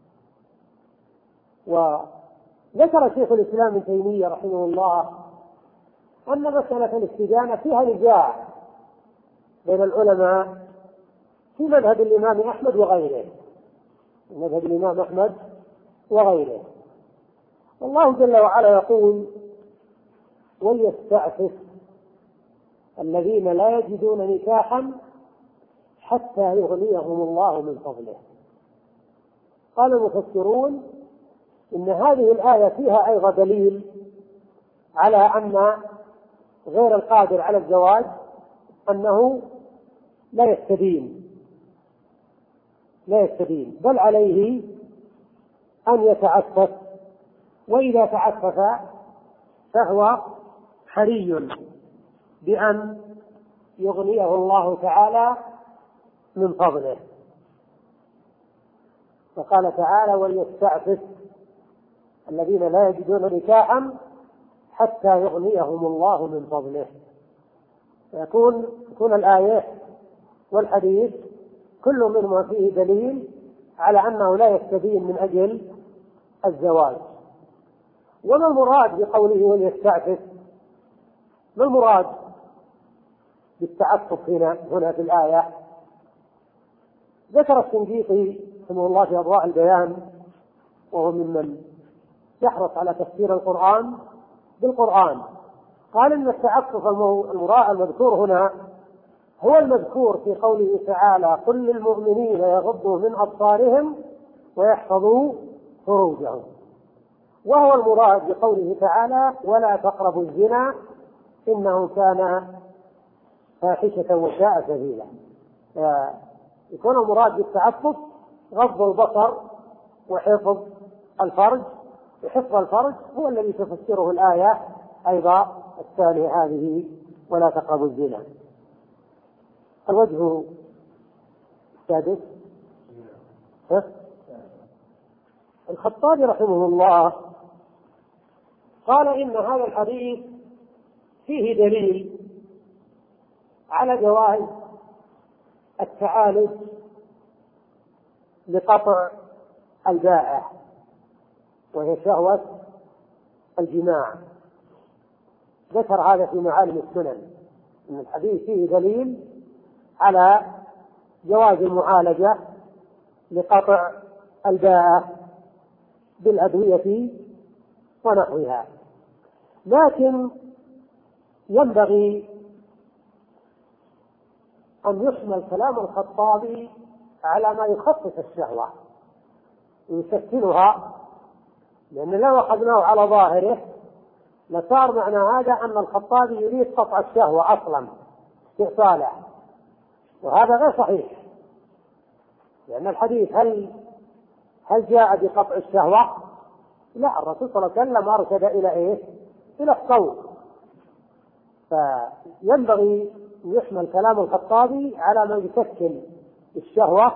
وذكر شيخ الإسلام ابن تيمية رحمه الله أن مسألة الاستدانة فيها نزاع بين العلماء في مذهب الإمام أحمد وغيره مذهب الإمام أحمد وغيره. والله جل وعلا يقول: وليستعفف الذين لا يجدون نكاحا حتى يغنيهم الله من فضله. قال المفسرون إن هذه الآية فيها أيضا دليل على أن غير القادر على الزواج أنه لا يستدين لا يستدين بل عليه أن يتعفف، وإذا تعفف فهو حري بأن يغنيه الله تعالى من فضله. فقال تعالى: وليستعفف الذين لا يجدون نكاحا حتى يغنيهم الله من فضله. فيكون يكون الآية والحديث كل منهما فيه دليل على أنه لا يستدين من أجل الزواج. وما المراد بقوله وليستعفف؟ ما المراد بالتعفف هنا هنا في الآية؟ ذكر الشنقيطي رحمه الله في أضواء البيان، وهو ممن يحرص على تفسير القرآن بالقرآن، قال إن التعفف المذكور هنا هو المذكور في قوله تعالى: قل للمؤمنين يغضوا من أبصارهم ويحفظوا فروجهم. وهو المراد بقوله تعالى: ولا تقربوا الزنا إنه كان فاحشة وساء سبيلا. يكون المراد بالتعفف غض البصر وحفظ الفرج، وحفظ الفرج هو الذي تفسره الآية أيضا الثانية هذه: ولا تقربوا الزنا. الوجه السادس: الخطابي رحمه الله قال إن هذا الحديث فيه دليل على جواز التعالج لقطع البائع وهي شهوة الجماع. ذكر هذا في معالم السنن، إن الحديث فيه دليل على جواز المعالجة لقطع البائع بالأدوية ونحوها. لكن ينبغي أن يحمل كلام الخطابي على ما يخفف الشهوة ويسكنها، لأن لو أخذناه على ظاهره لصار معنى هذا أن الخطابي يريد قطع الشهوة أصلا استئصاله، وهذا غير صحيح. لأن الحديث هل هل جاء بقطع الشهوة؟ لا، الرسول صلى الله عليه وسلم أرشد إلى إيه؟ إلى الصوم. فينبغي أن يحمل كلام الخطابي على ما يسكن الشهوة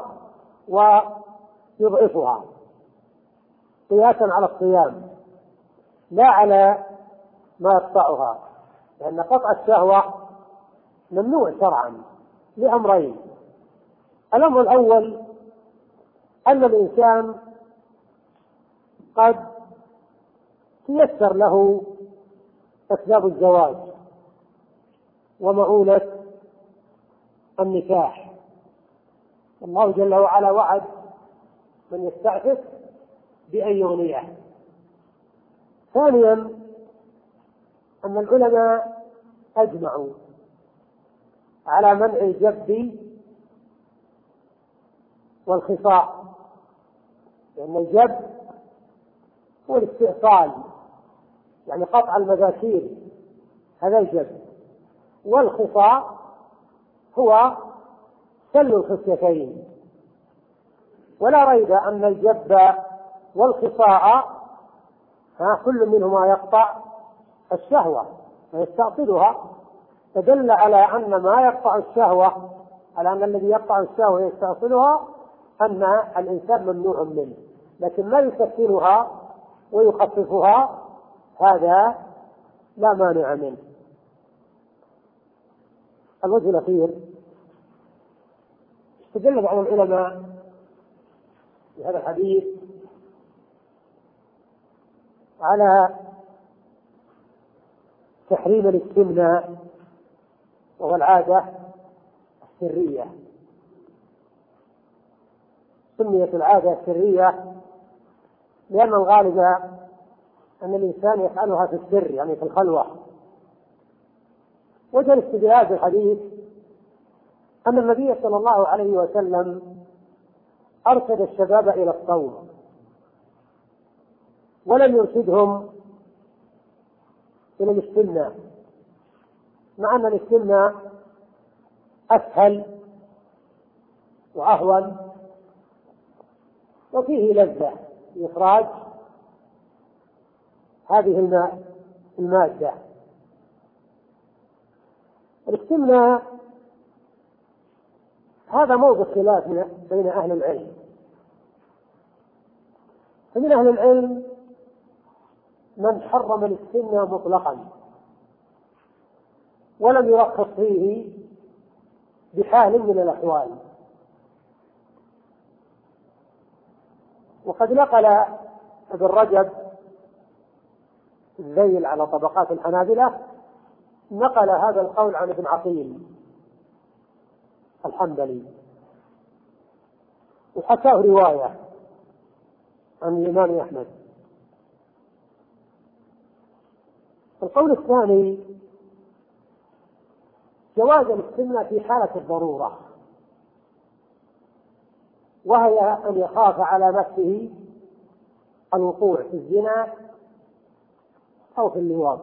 ويضعفها قياسا على الصيام، لا على ما يقطعها، لأن قطع الشهوة ممنوع شرعا لأمرين: الأمر الأول أن الإنسان قد تيسر له أسباب الزواج ومؤونة النكاح، الله جل وعلا وعد من يستعفف بأن يغنيه. ثانيا أن العلماء أجمعوا على منع الجب والخصاء، لأن الجب هو الاستئصال، يعني قطع المذاكير، هذا الجب. والخصاء هو سل الخصيتين. ولا ريب أن الجب والخصاء ها كل منهما يقطع الشهوة ويستأصلها، فدل على أن ما يقطع الشهوة، على أن الذي يقطع الشهوة ويستأصلها أن الإنسان ممنوع منه، لكن ما يسكنها ويخففها هذا لا مانع منه. الوجه الأخير استدل بعض العلماء بهذا الحديث على تحريم الاستمناء وهو العادة السرية. سميت العادة السرية لأن الغالب أن الإنسان يفعلها في السر، يعني في الخلوة. وجه الاستدلال بالحديث أن النبي صلى الله عليه وسلم أرشد الشباب إلى الصوم ولم يرشدهم إلى الاستمناء، مع أن الاستمناء أسهل وأهون وفيه لذة لإخراج هذه المادة. الاستمناء هذا موضع خلاف بين أهل العلم، فمن أهل العلم من حرم الاستمناء مطلقا ولم يرخص فيه بحال من الأحوال. وقد نقل ابن رجب الذيل على طبقات الحنابلة نقل هذا القول عن ابن عقيل الحنبلي، وحكاه رواية عن الإمام أحمد. القول الثاني جواز الاستمناء في حالة الضرورة، وهي أن يخاف على نفسه الوقوع في الزنا أو في اللواط.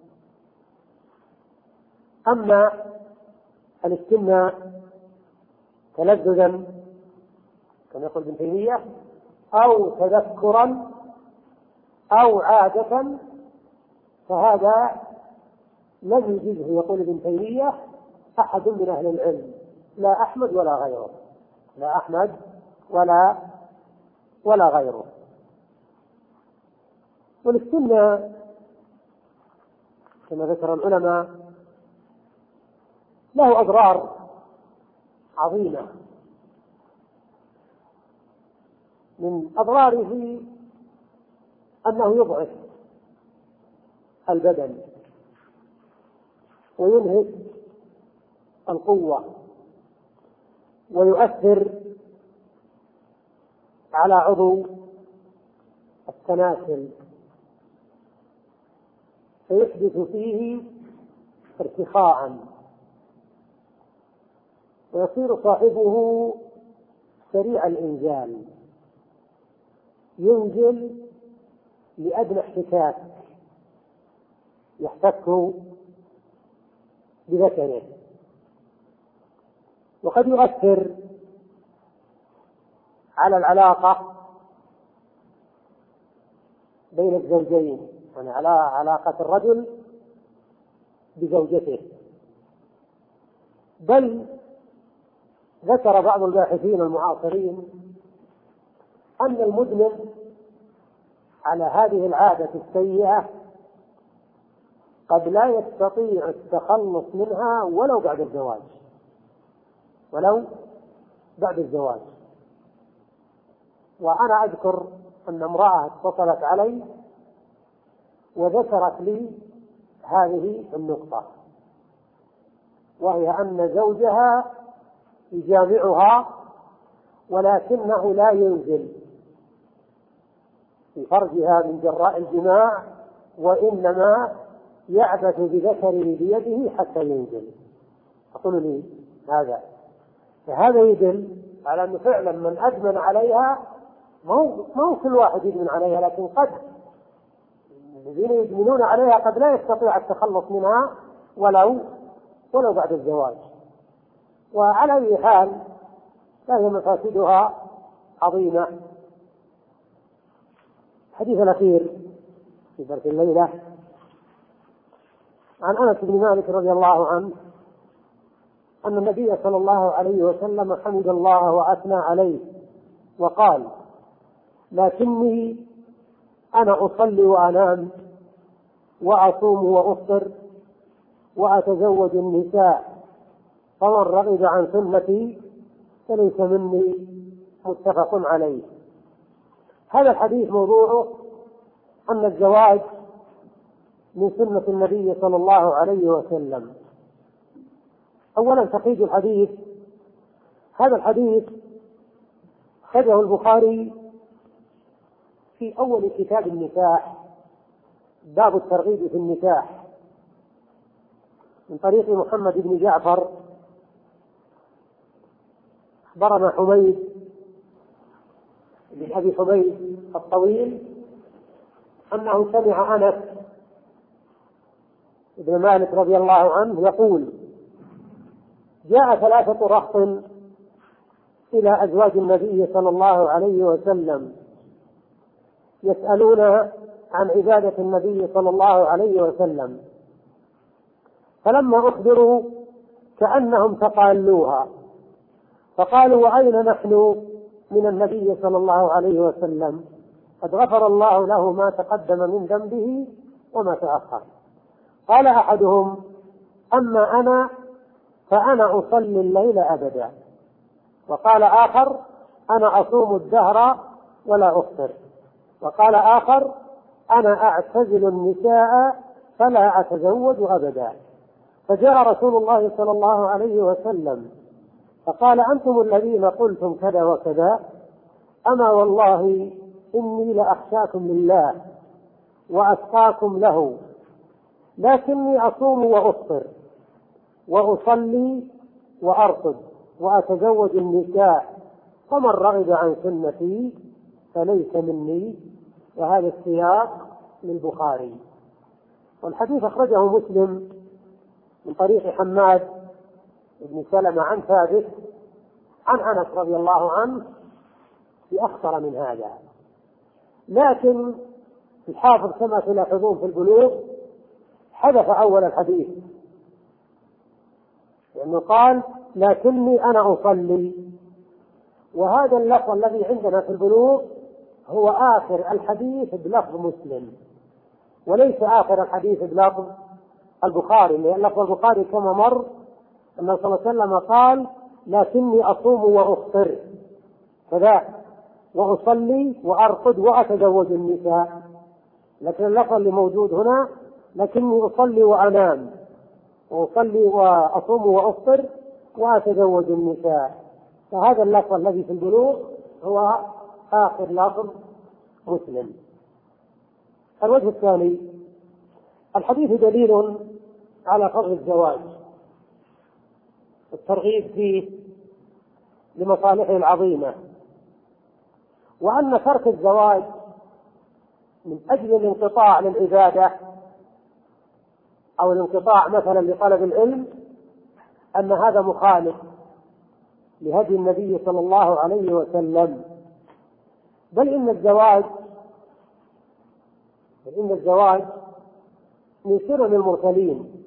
أما الاستمناء تلذذا كما يقول ابن تيمية أو تذكرا أو عادة فهذا لم يجزه، يقول ابن تيمية، أحد من أهل العلم، لا أحمد ولا غيره، لا أحمد ولا ولا غيره. والاستمناء كما ذكر العلماء له أضرار عظيمة. من أضراره أنه يضعف البدن وينهك القوة ويؤثر على عضو التناسل فيحدث فيه ارتخاء ويصير صاحبه سريع الإنزال، ينزل لأدنى احتكاك يحتك بذكره. وقد يؤثر على العلاقة بين الزوجين، يعني على علاقة الرجل بزوجته. بل ذكر بعض الباحثين المعاصرين أن المدمن على هذه العادة السيئة قد لا يستطيع التخلص منها ولو بعد الزواج، ولو بعد الزواج. وأنا أذكر أن امرأة اتصلت علي وذكرت لي هذه النقطة، وهي أن زوجها يجامعها ولكنه لا ينزل في فرجها من جراء الجماع، وإنما يعبث بذكره بيده حتى ينزل. أقول لي هذا، فهذا يدل على أنه فعلا من أدمن عليها، ما هو كل واحد يدمن عليها، لكن قد الذين يدمنون عليها قد لا يستطيع التخلص منها ولو ولو بعد الزواج. وعلى أي حال فهي مفاسدها عظيمة. الحديث الأخير في درس الليلة عن أنس بن مالك رضي الله عنه أن النبي صلى الله عليه وسلم حمد الله وأثنى عليه وقال: لكني أنا أصلي وأنام وأصوم وأفطر وأتزوج النساء، فمن رغب عن سنتي فليس مني، متفق عليه. هذا الحديث موضوعه أن الزواج من سنة النبي صلى الله عليه وسلم. أولا تخريج الحديث. هذا الحديث خرجه البخاري في أول كتاب النكاح، باب الترغيب في النكاح، من طريق محمد بن جعفر. أخبرنا حميد بن أبي حميد الطويل أنه سمع أنس بن مالك رضي الله عنه يقول: جاء ثلاثة رهط إلى أزواج النبي صلى الله عليه وسلم يسألون عن عبادة النبي صلى الله عليه وسلم، فلما أخبروا كأنهم تقالوها، فقالوا: وأين نحن من النبي صلى الله عليه وسلم؟ قد غفر الله له ما تقدم من ذنبه وما تأخر. قال أحدهم: أما أنا فأنا أصلي الليل أبدا. وقال آخر: أنا أصوم الدهر ولا أفطر. وقال آخر: أنا أعتزل النساء فلا أتزوج أبدا. فجاء رسول الله صلى الله عليه وسلم فقال: أنتم الذين قلتم كذا وكذا، أما والله إني لأخشاكم لله وأتقاكم له، لكني أصوم وأفطر وأصلي وأرقد وأتزوج النساء، فمن رغب عن سنتي فليس مني. وهذا السياق للبخاري. والحديث أخرجه مسلم من طريق حماد بن سلمة عن ثابت عن أنس رضي الله عنه بأخطر من هذا، لكن الحافظ كما تلاحظون في البلوغ حذف أول الحديث، لأنه قال: لكني أنا أصلي. وهذا اللفظ الذي عندنا في البلوغ هو آخر الحديث بلفظ مسلم، وليس آخر الحديث بلفظ البخاري، لأن لفظ البخاري كما مر أن صلى الله عليه وسلم قال: لكني أصوم وأفطر كذا وأصلي وأرقد وأتزوج النساء. لكن اللفظ اللي موجود هنا: لكني أصلي وأنام وأصلي وأصوم وأفطر وأتزوج النساء. فهذا اللفظ الذي في البلوغ هو آخر لفظ مسلم. الوجه الثاني: الحديث دليل على فضل الزواج، الترغيب فيه لمصالحه العظيمة، وأن ترك الزواج من أجل الانقطاع للعبادة أو الانقطاع مثلا لطلب العلم أن هذا مخالف لهدي النبي صلى الله عليه وسلم. بل إن الزواج بل إن الزواج من سنن المرسلين،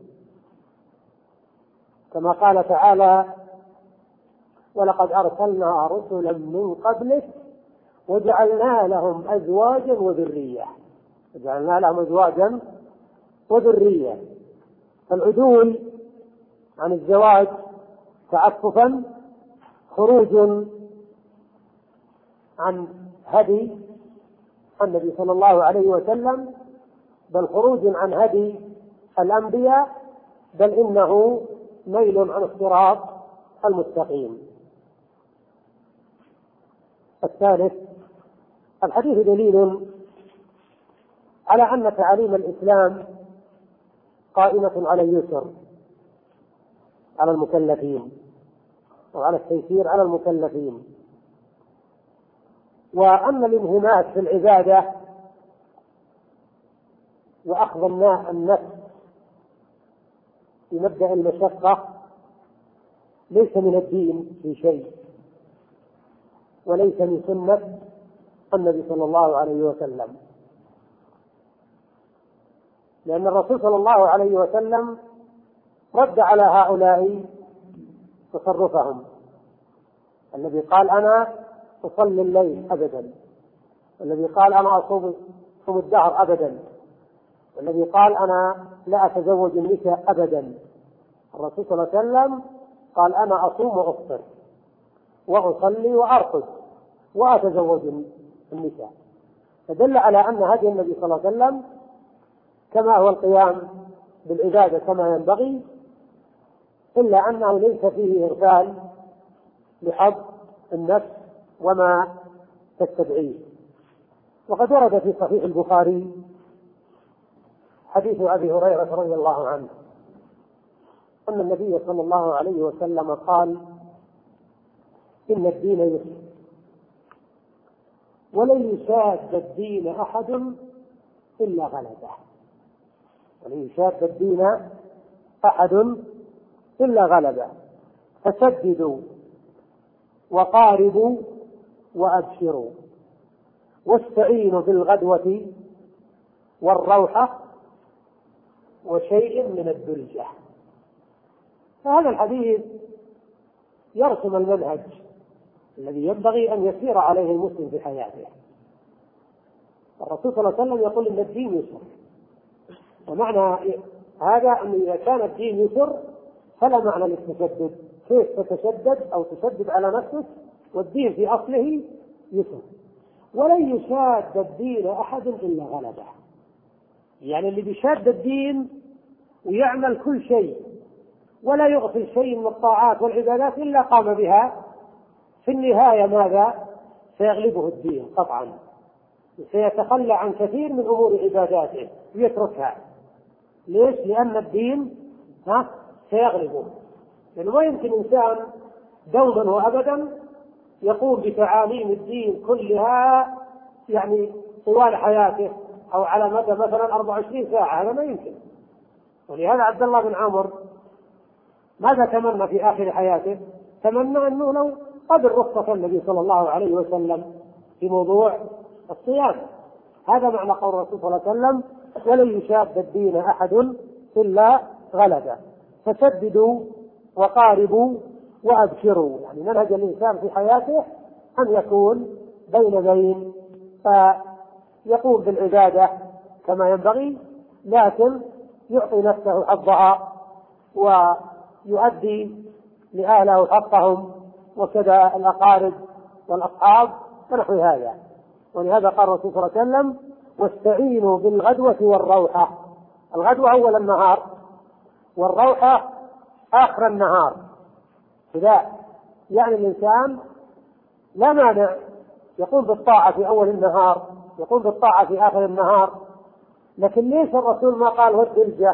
كما قال تعالى: ولقد أرسلنا رسلا من قبلك وجعلنا لهم أزواجا وذرية وجعلنا لهم أزواجا وذرية. فالعدول عن الزواج تعففا خروج عن هدي النبي صلى الله عليه وسلم، بل خروج عن هدي الأنبياء، بل إنه ميل عن الصراط المستقيم. الثالث: الحديث دليل على أن تعاليم الإسلام قائمة على اليسر على المكلفين وعلى التيسير على المكلفين، وأن الانهماك في العبادة وأخذ النفس بمبدأ المشقة ليس من الدين في شيء، وليس من سنة النبي صلى الله عليه وسلم. لأن الرسول صلى الله عليه وسلم رد على هؤلاء تصرفهم، الذي قال أنا أصلي الليل أبدا، والذي قال أنا أصوم الدهر أبدا، والذي قال أنا لا أتزوج النساء أبدا. الرسول صلى الله عليه وسلم قال أنا أصوم وأفطر وأصلي وأرقد وأتزوج النساء، فدل على أن هدي النبي صلى الله عليه وسلم كما هو القيام بالعبادة كما ينبغي، إلا أنه ليس فيه إغفال لحظ النفس وما تستدعيه. وقد ورد في صحيح البخاري حديث أبي هريرة رضي الله عنه أن النبي صلى الله عليه وسلم قال إن الدين يسر ولن يشاد الدين أحد إلا غلبه، ولن يشاد الدين أحد إلا غلبه، فسددوا وقاربوا وأبشروا واستعينوا بالغدوة والروحة وشيء من الدلجة. فهذا الحديث يرسم المنهج الذي ينبغي أن يسير عليه المسلم في حياته. الرسول صلى الله عليه وسلم يقول إن الدين يسر، ومعنى هذا أن إذا كان الدين يسر فلا معنى للتشدد. كيف تتشدد أو تشدد على نفسك والدين في أصله يسر؟ ولن يشاد الدين أحد إلا غلبه، يعني اللي بيشاد الدين ويعمل كل شيء ولا يغفل شيء من الطاعات والعبادات إلا قام بها، في النهاية ماذا؟ سيغلبه الدين قطعا، سيتخلى عن كثير من أمور عباداته ويتركها. ليش؟ لأن الدين ها سيغلبه. لأنه ما يمكن إنسان دوما وأبدا يقوم بتعاليم الدين كلها يعني طوال حياته أو على مدى مثلا أربعة وعشرين ساعة، هذا ما يمكن. ولهذا عبد الله بن عمر ماذا تمنى في آخر حياته؟ تمنى أنه لو قبل رخصة النبي صلى الله عليه وسلم في موضوع الصيام. هذا معنى قول الرسول صلى الله عليه وسلم ولن يشاد الدين أحد إلا غلبه، فسددوا وقاربوا وأبشروا. يعني منهج الإنسان في حياته أن يكون بين بين، فيقوم بالعبادة كما ينبغي لكن يعطي نفسه حظها ويؤدي لأهله حقهم، وكذا الأقارب والأصحاب ونحو هذا. ولهذا قال الرسول صلى الله عليه وسلم واستعينوا بالغدوة والروحة. الغدوة أول النهار والروحة آخر النهار. إذا يعني الإنسان لا مانع يقوم بالطاعة في أول النهار، يقوم بالطاعة في آخر النهار، لكن ليش الرسول ما قال والدلجة؟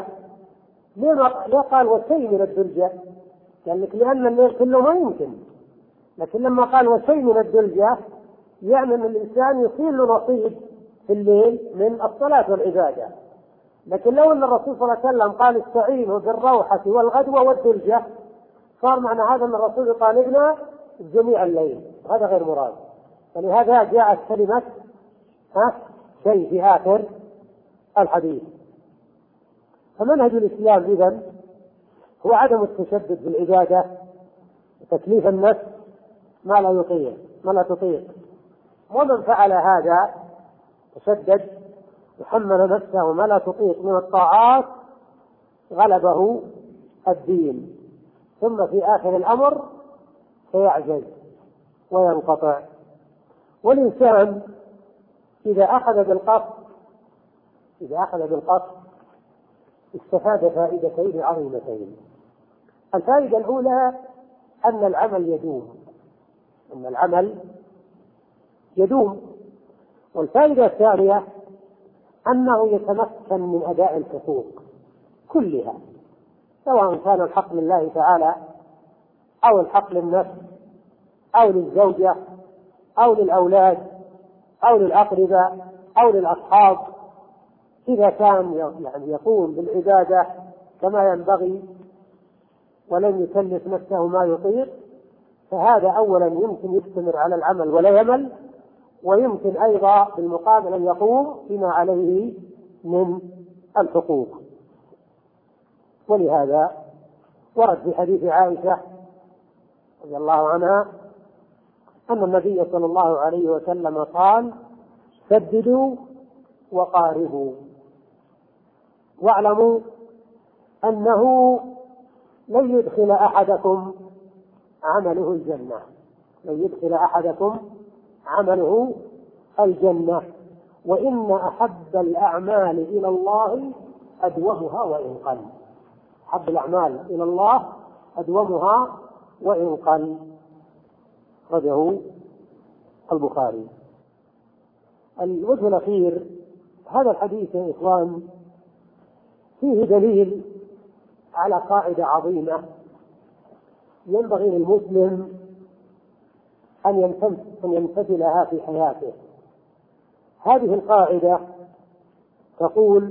ليه قال وشيء من الدلجة؟ قال لك لأن الليل كله ما يمكن. لكن لما قال وشيء من الدلجة يعني أن الإنسان يصير له نصيب في الليل من الصلاة والعبادة. لكن لو أن الرسول صلى الله عليه وسلم قال استعينوا بالروحة والغدوة والدلجة، صار معنى هذا أن الرسول يطالبنا جميع الليل، هذا غير مراد. فلهذا جاءت كلمة ها شيء في آخر الحديث. فمنهج الإسلام إذن هو عدم التشدد بالعبادة وتكليف النفس ما لا يطيق ما لا تطيق ومن فعل هذا تشدد وحمل نفسه ما لا تطيق من الطاعات غلبه الدين، ثم في آخر الأمر سيعجز وينقطع. والإنسان إذا أخذ بالقصد إذا أخذ بالقصد استفاد فائدتين عظيمتين. الفائدة الأولى أن العمل يدوم أن العمل يدوم والفائدة الثانية أنه يتمكن من أداء الحقوق كلها، سواء كان الحق لله تعالى أو الحق للنفس أو للزوجة أو للأولاد أو للأقرباء أو للأصحاب. إذا كان يعني يقوم بالعبادة كما ينبغي ولن يكلف نفسه ما يطيق، فهذا أولا يمكن يستمر على العمل ولا يمل، ويمكن أيضا بالمقابل أن يقوم بما عليه من الحقوق. ولهذا ورد في حديث عائشة رضي الله عنها أن النبي صلى الله عليه وسلم قال: سددوا وقاربوا، واعلموا أنه لن يدخل أحدكم عمله الجنة، لن يدخل أحدكم عمله الجنة، وإن أحب الأعمال إلى الله أدومها وإن قل. أحب الأعمال إلى الله أدومها وإن قل. رده البخاري. الوجه الأخير هذا الحديث يا إخوان فيه دليل على قاعدة عظيمة ينبغي للمسلم أن يمتثلها في حياته. هذه القاعدة تقول: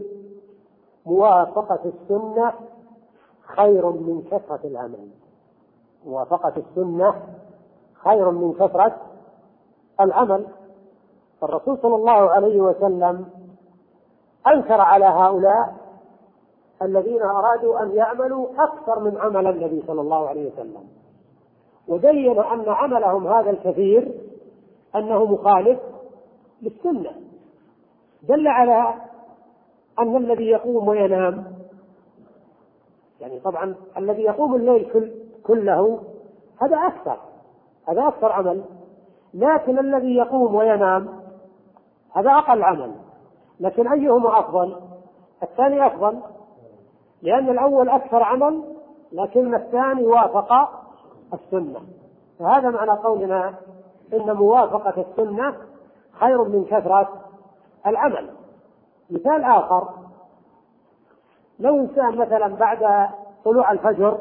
موافقة السنة خير من كثرة العمل. موافقة السنة خير من كثرة العمل. الرسول صلى الله عليه وسلم أنكر على هؤلاء الذين أرادوا أن يعملوا أكثر من عمل النبي صلى الله عليه وسلم، وبين أن عملهم هذا الكثير أنه مخالف للسنة. دل على أن الذي يقوم وينام، يعني طبعا الذي يقوم الليل كله هذا أكثر، هذا أكثر عمل، لكن الذي يقوم وينام هذا أقل عمل. لكن أيهما أفضل؟ الثاني أفضل، لأن الأول أكثر عمل لكن الثاني وافق السنة. فهذا معنى قولنا إن موافقة السنة خير من كثرة العمل. مثال آخر: لو إنسان مثلا بعد طلوع الفجر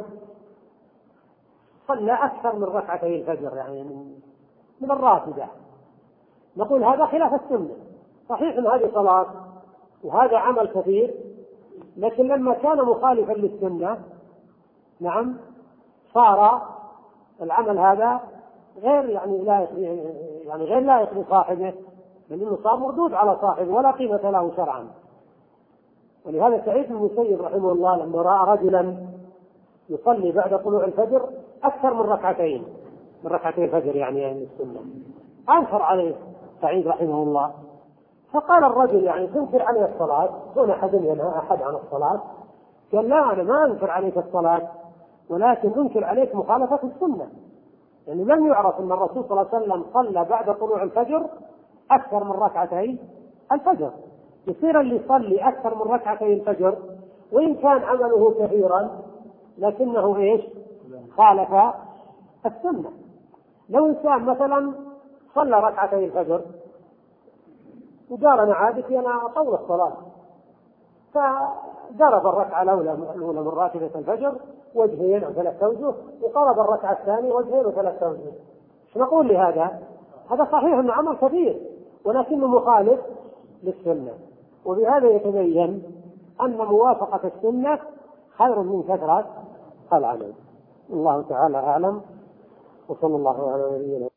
صلى أكثر من ركعتي الفجر، يعني من, من الراتبة، نقول هذا خلاف السنة. صحيح أن هذه صلاة وهذا عمل كثير، لكن لما كان مخالفا للسنة نعم صار العمل هذا غير يعني لا يعني غير لائق بصاحبه، لأنه صار مردود على صاحبه ولا قيمة له شرعا. ولهذا سعيد بن المسيب رحمه الله لما رأى رجلا يصلي بعد طلوع الفجر أكثر من ركعتين من ركعتين الفجر يعني, يعني السنة، أنكر عليه سعيد رحمه الله. فقال الرجل: يعني تنكر عليه الصلاة؟ دون أحد ينهى أحد عن الصلاة. قال: لا، أنا ما أنكر عليك الصلاة، ولكن أنكر عليك مخالفة السنة. يعني لم يعرف أن الرسول صلى الله عليه وسلم صلى بعد طلوع الفجر أكثر من ركعتي الفجر. يصير اللي يصلي أكثر من ركعتي الفجر وإن كان عمله كثيرا لكنه إيش؟ خالف السنة. لو إنسان مثلا صلى ركعتي الفجر وقال: أنا عادتي أنا أطول الصلاة، فضرب الركعة الأولى من راتبة الفجر وجهين أو ثلاث أوجه، وقرب الركعة الثانية وجهين وثلاث أوجه. شو نقول لهذا؟ هذا صحيح أنه عمل كثير ولكنه مخالف للسنة. وبهذا يتبين أن موافقة السنة خير من كثرة العمل. الله تعالى أعلم، وصلى الله على نبينا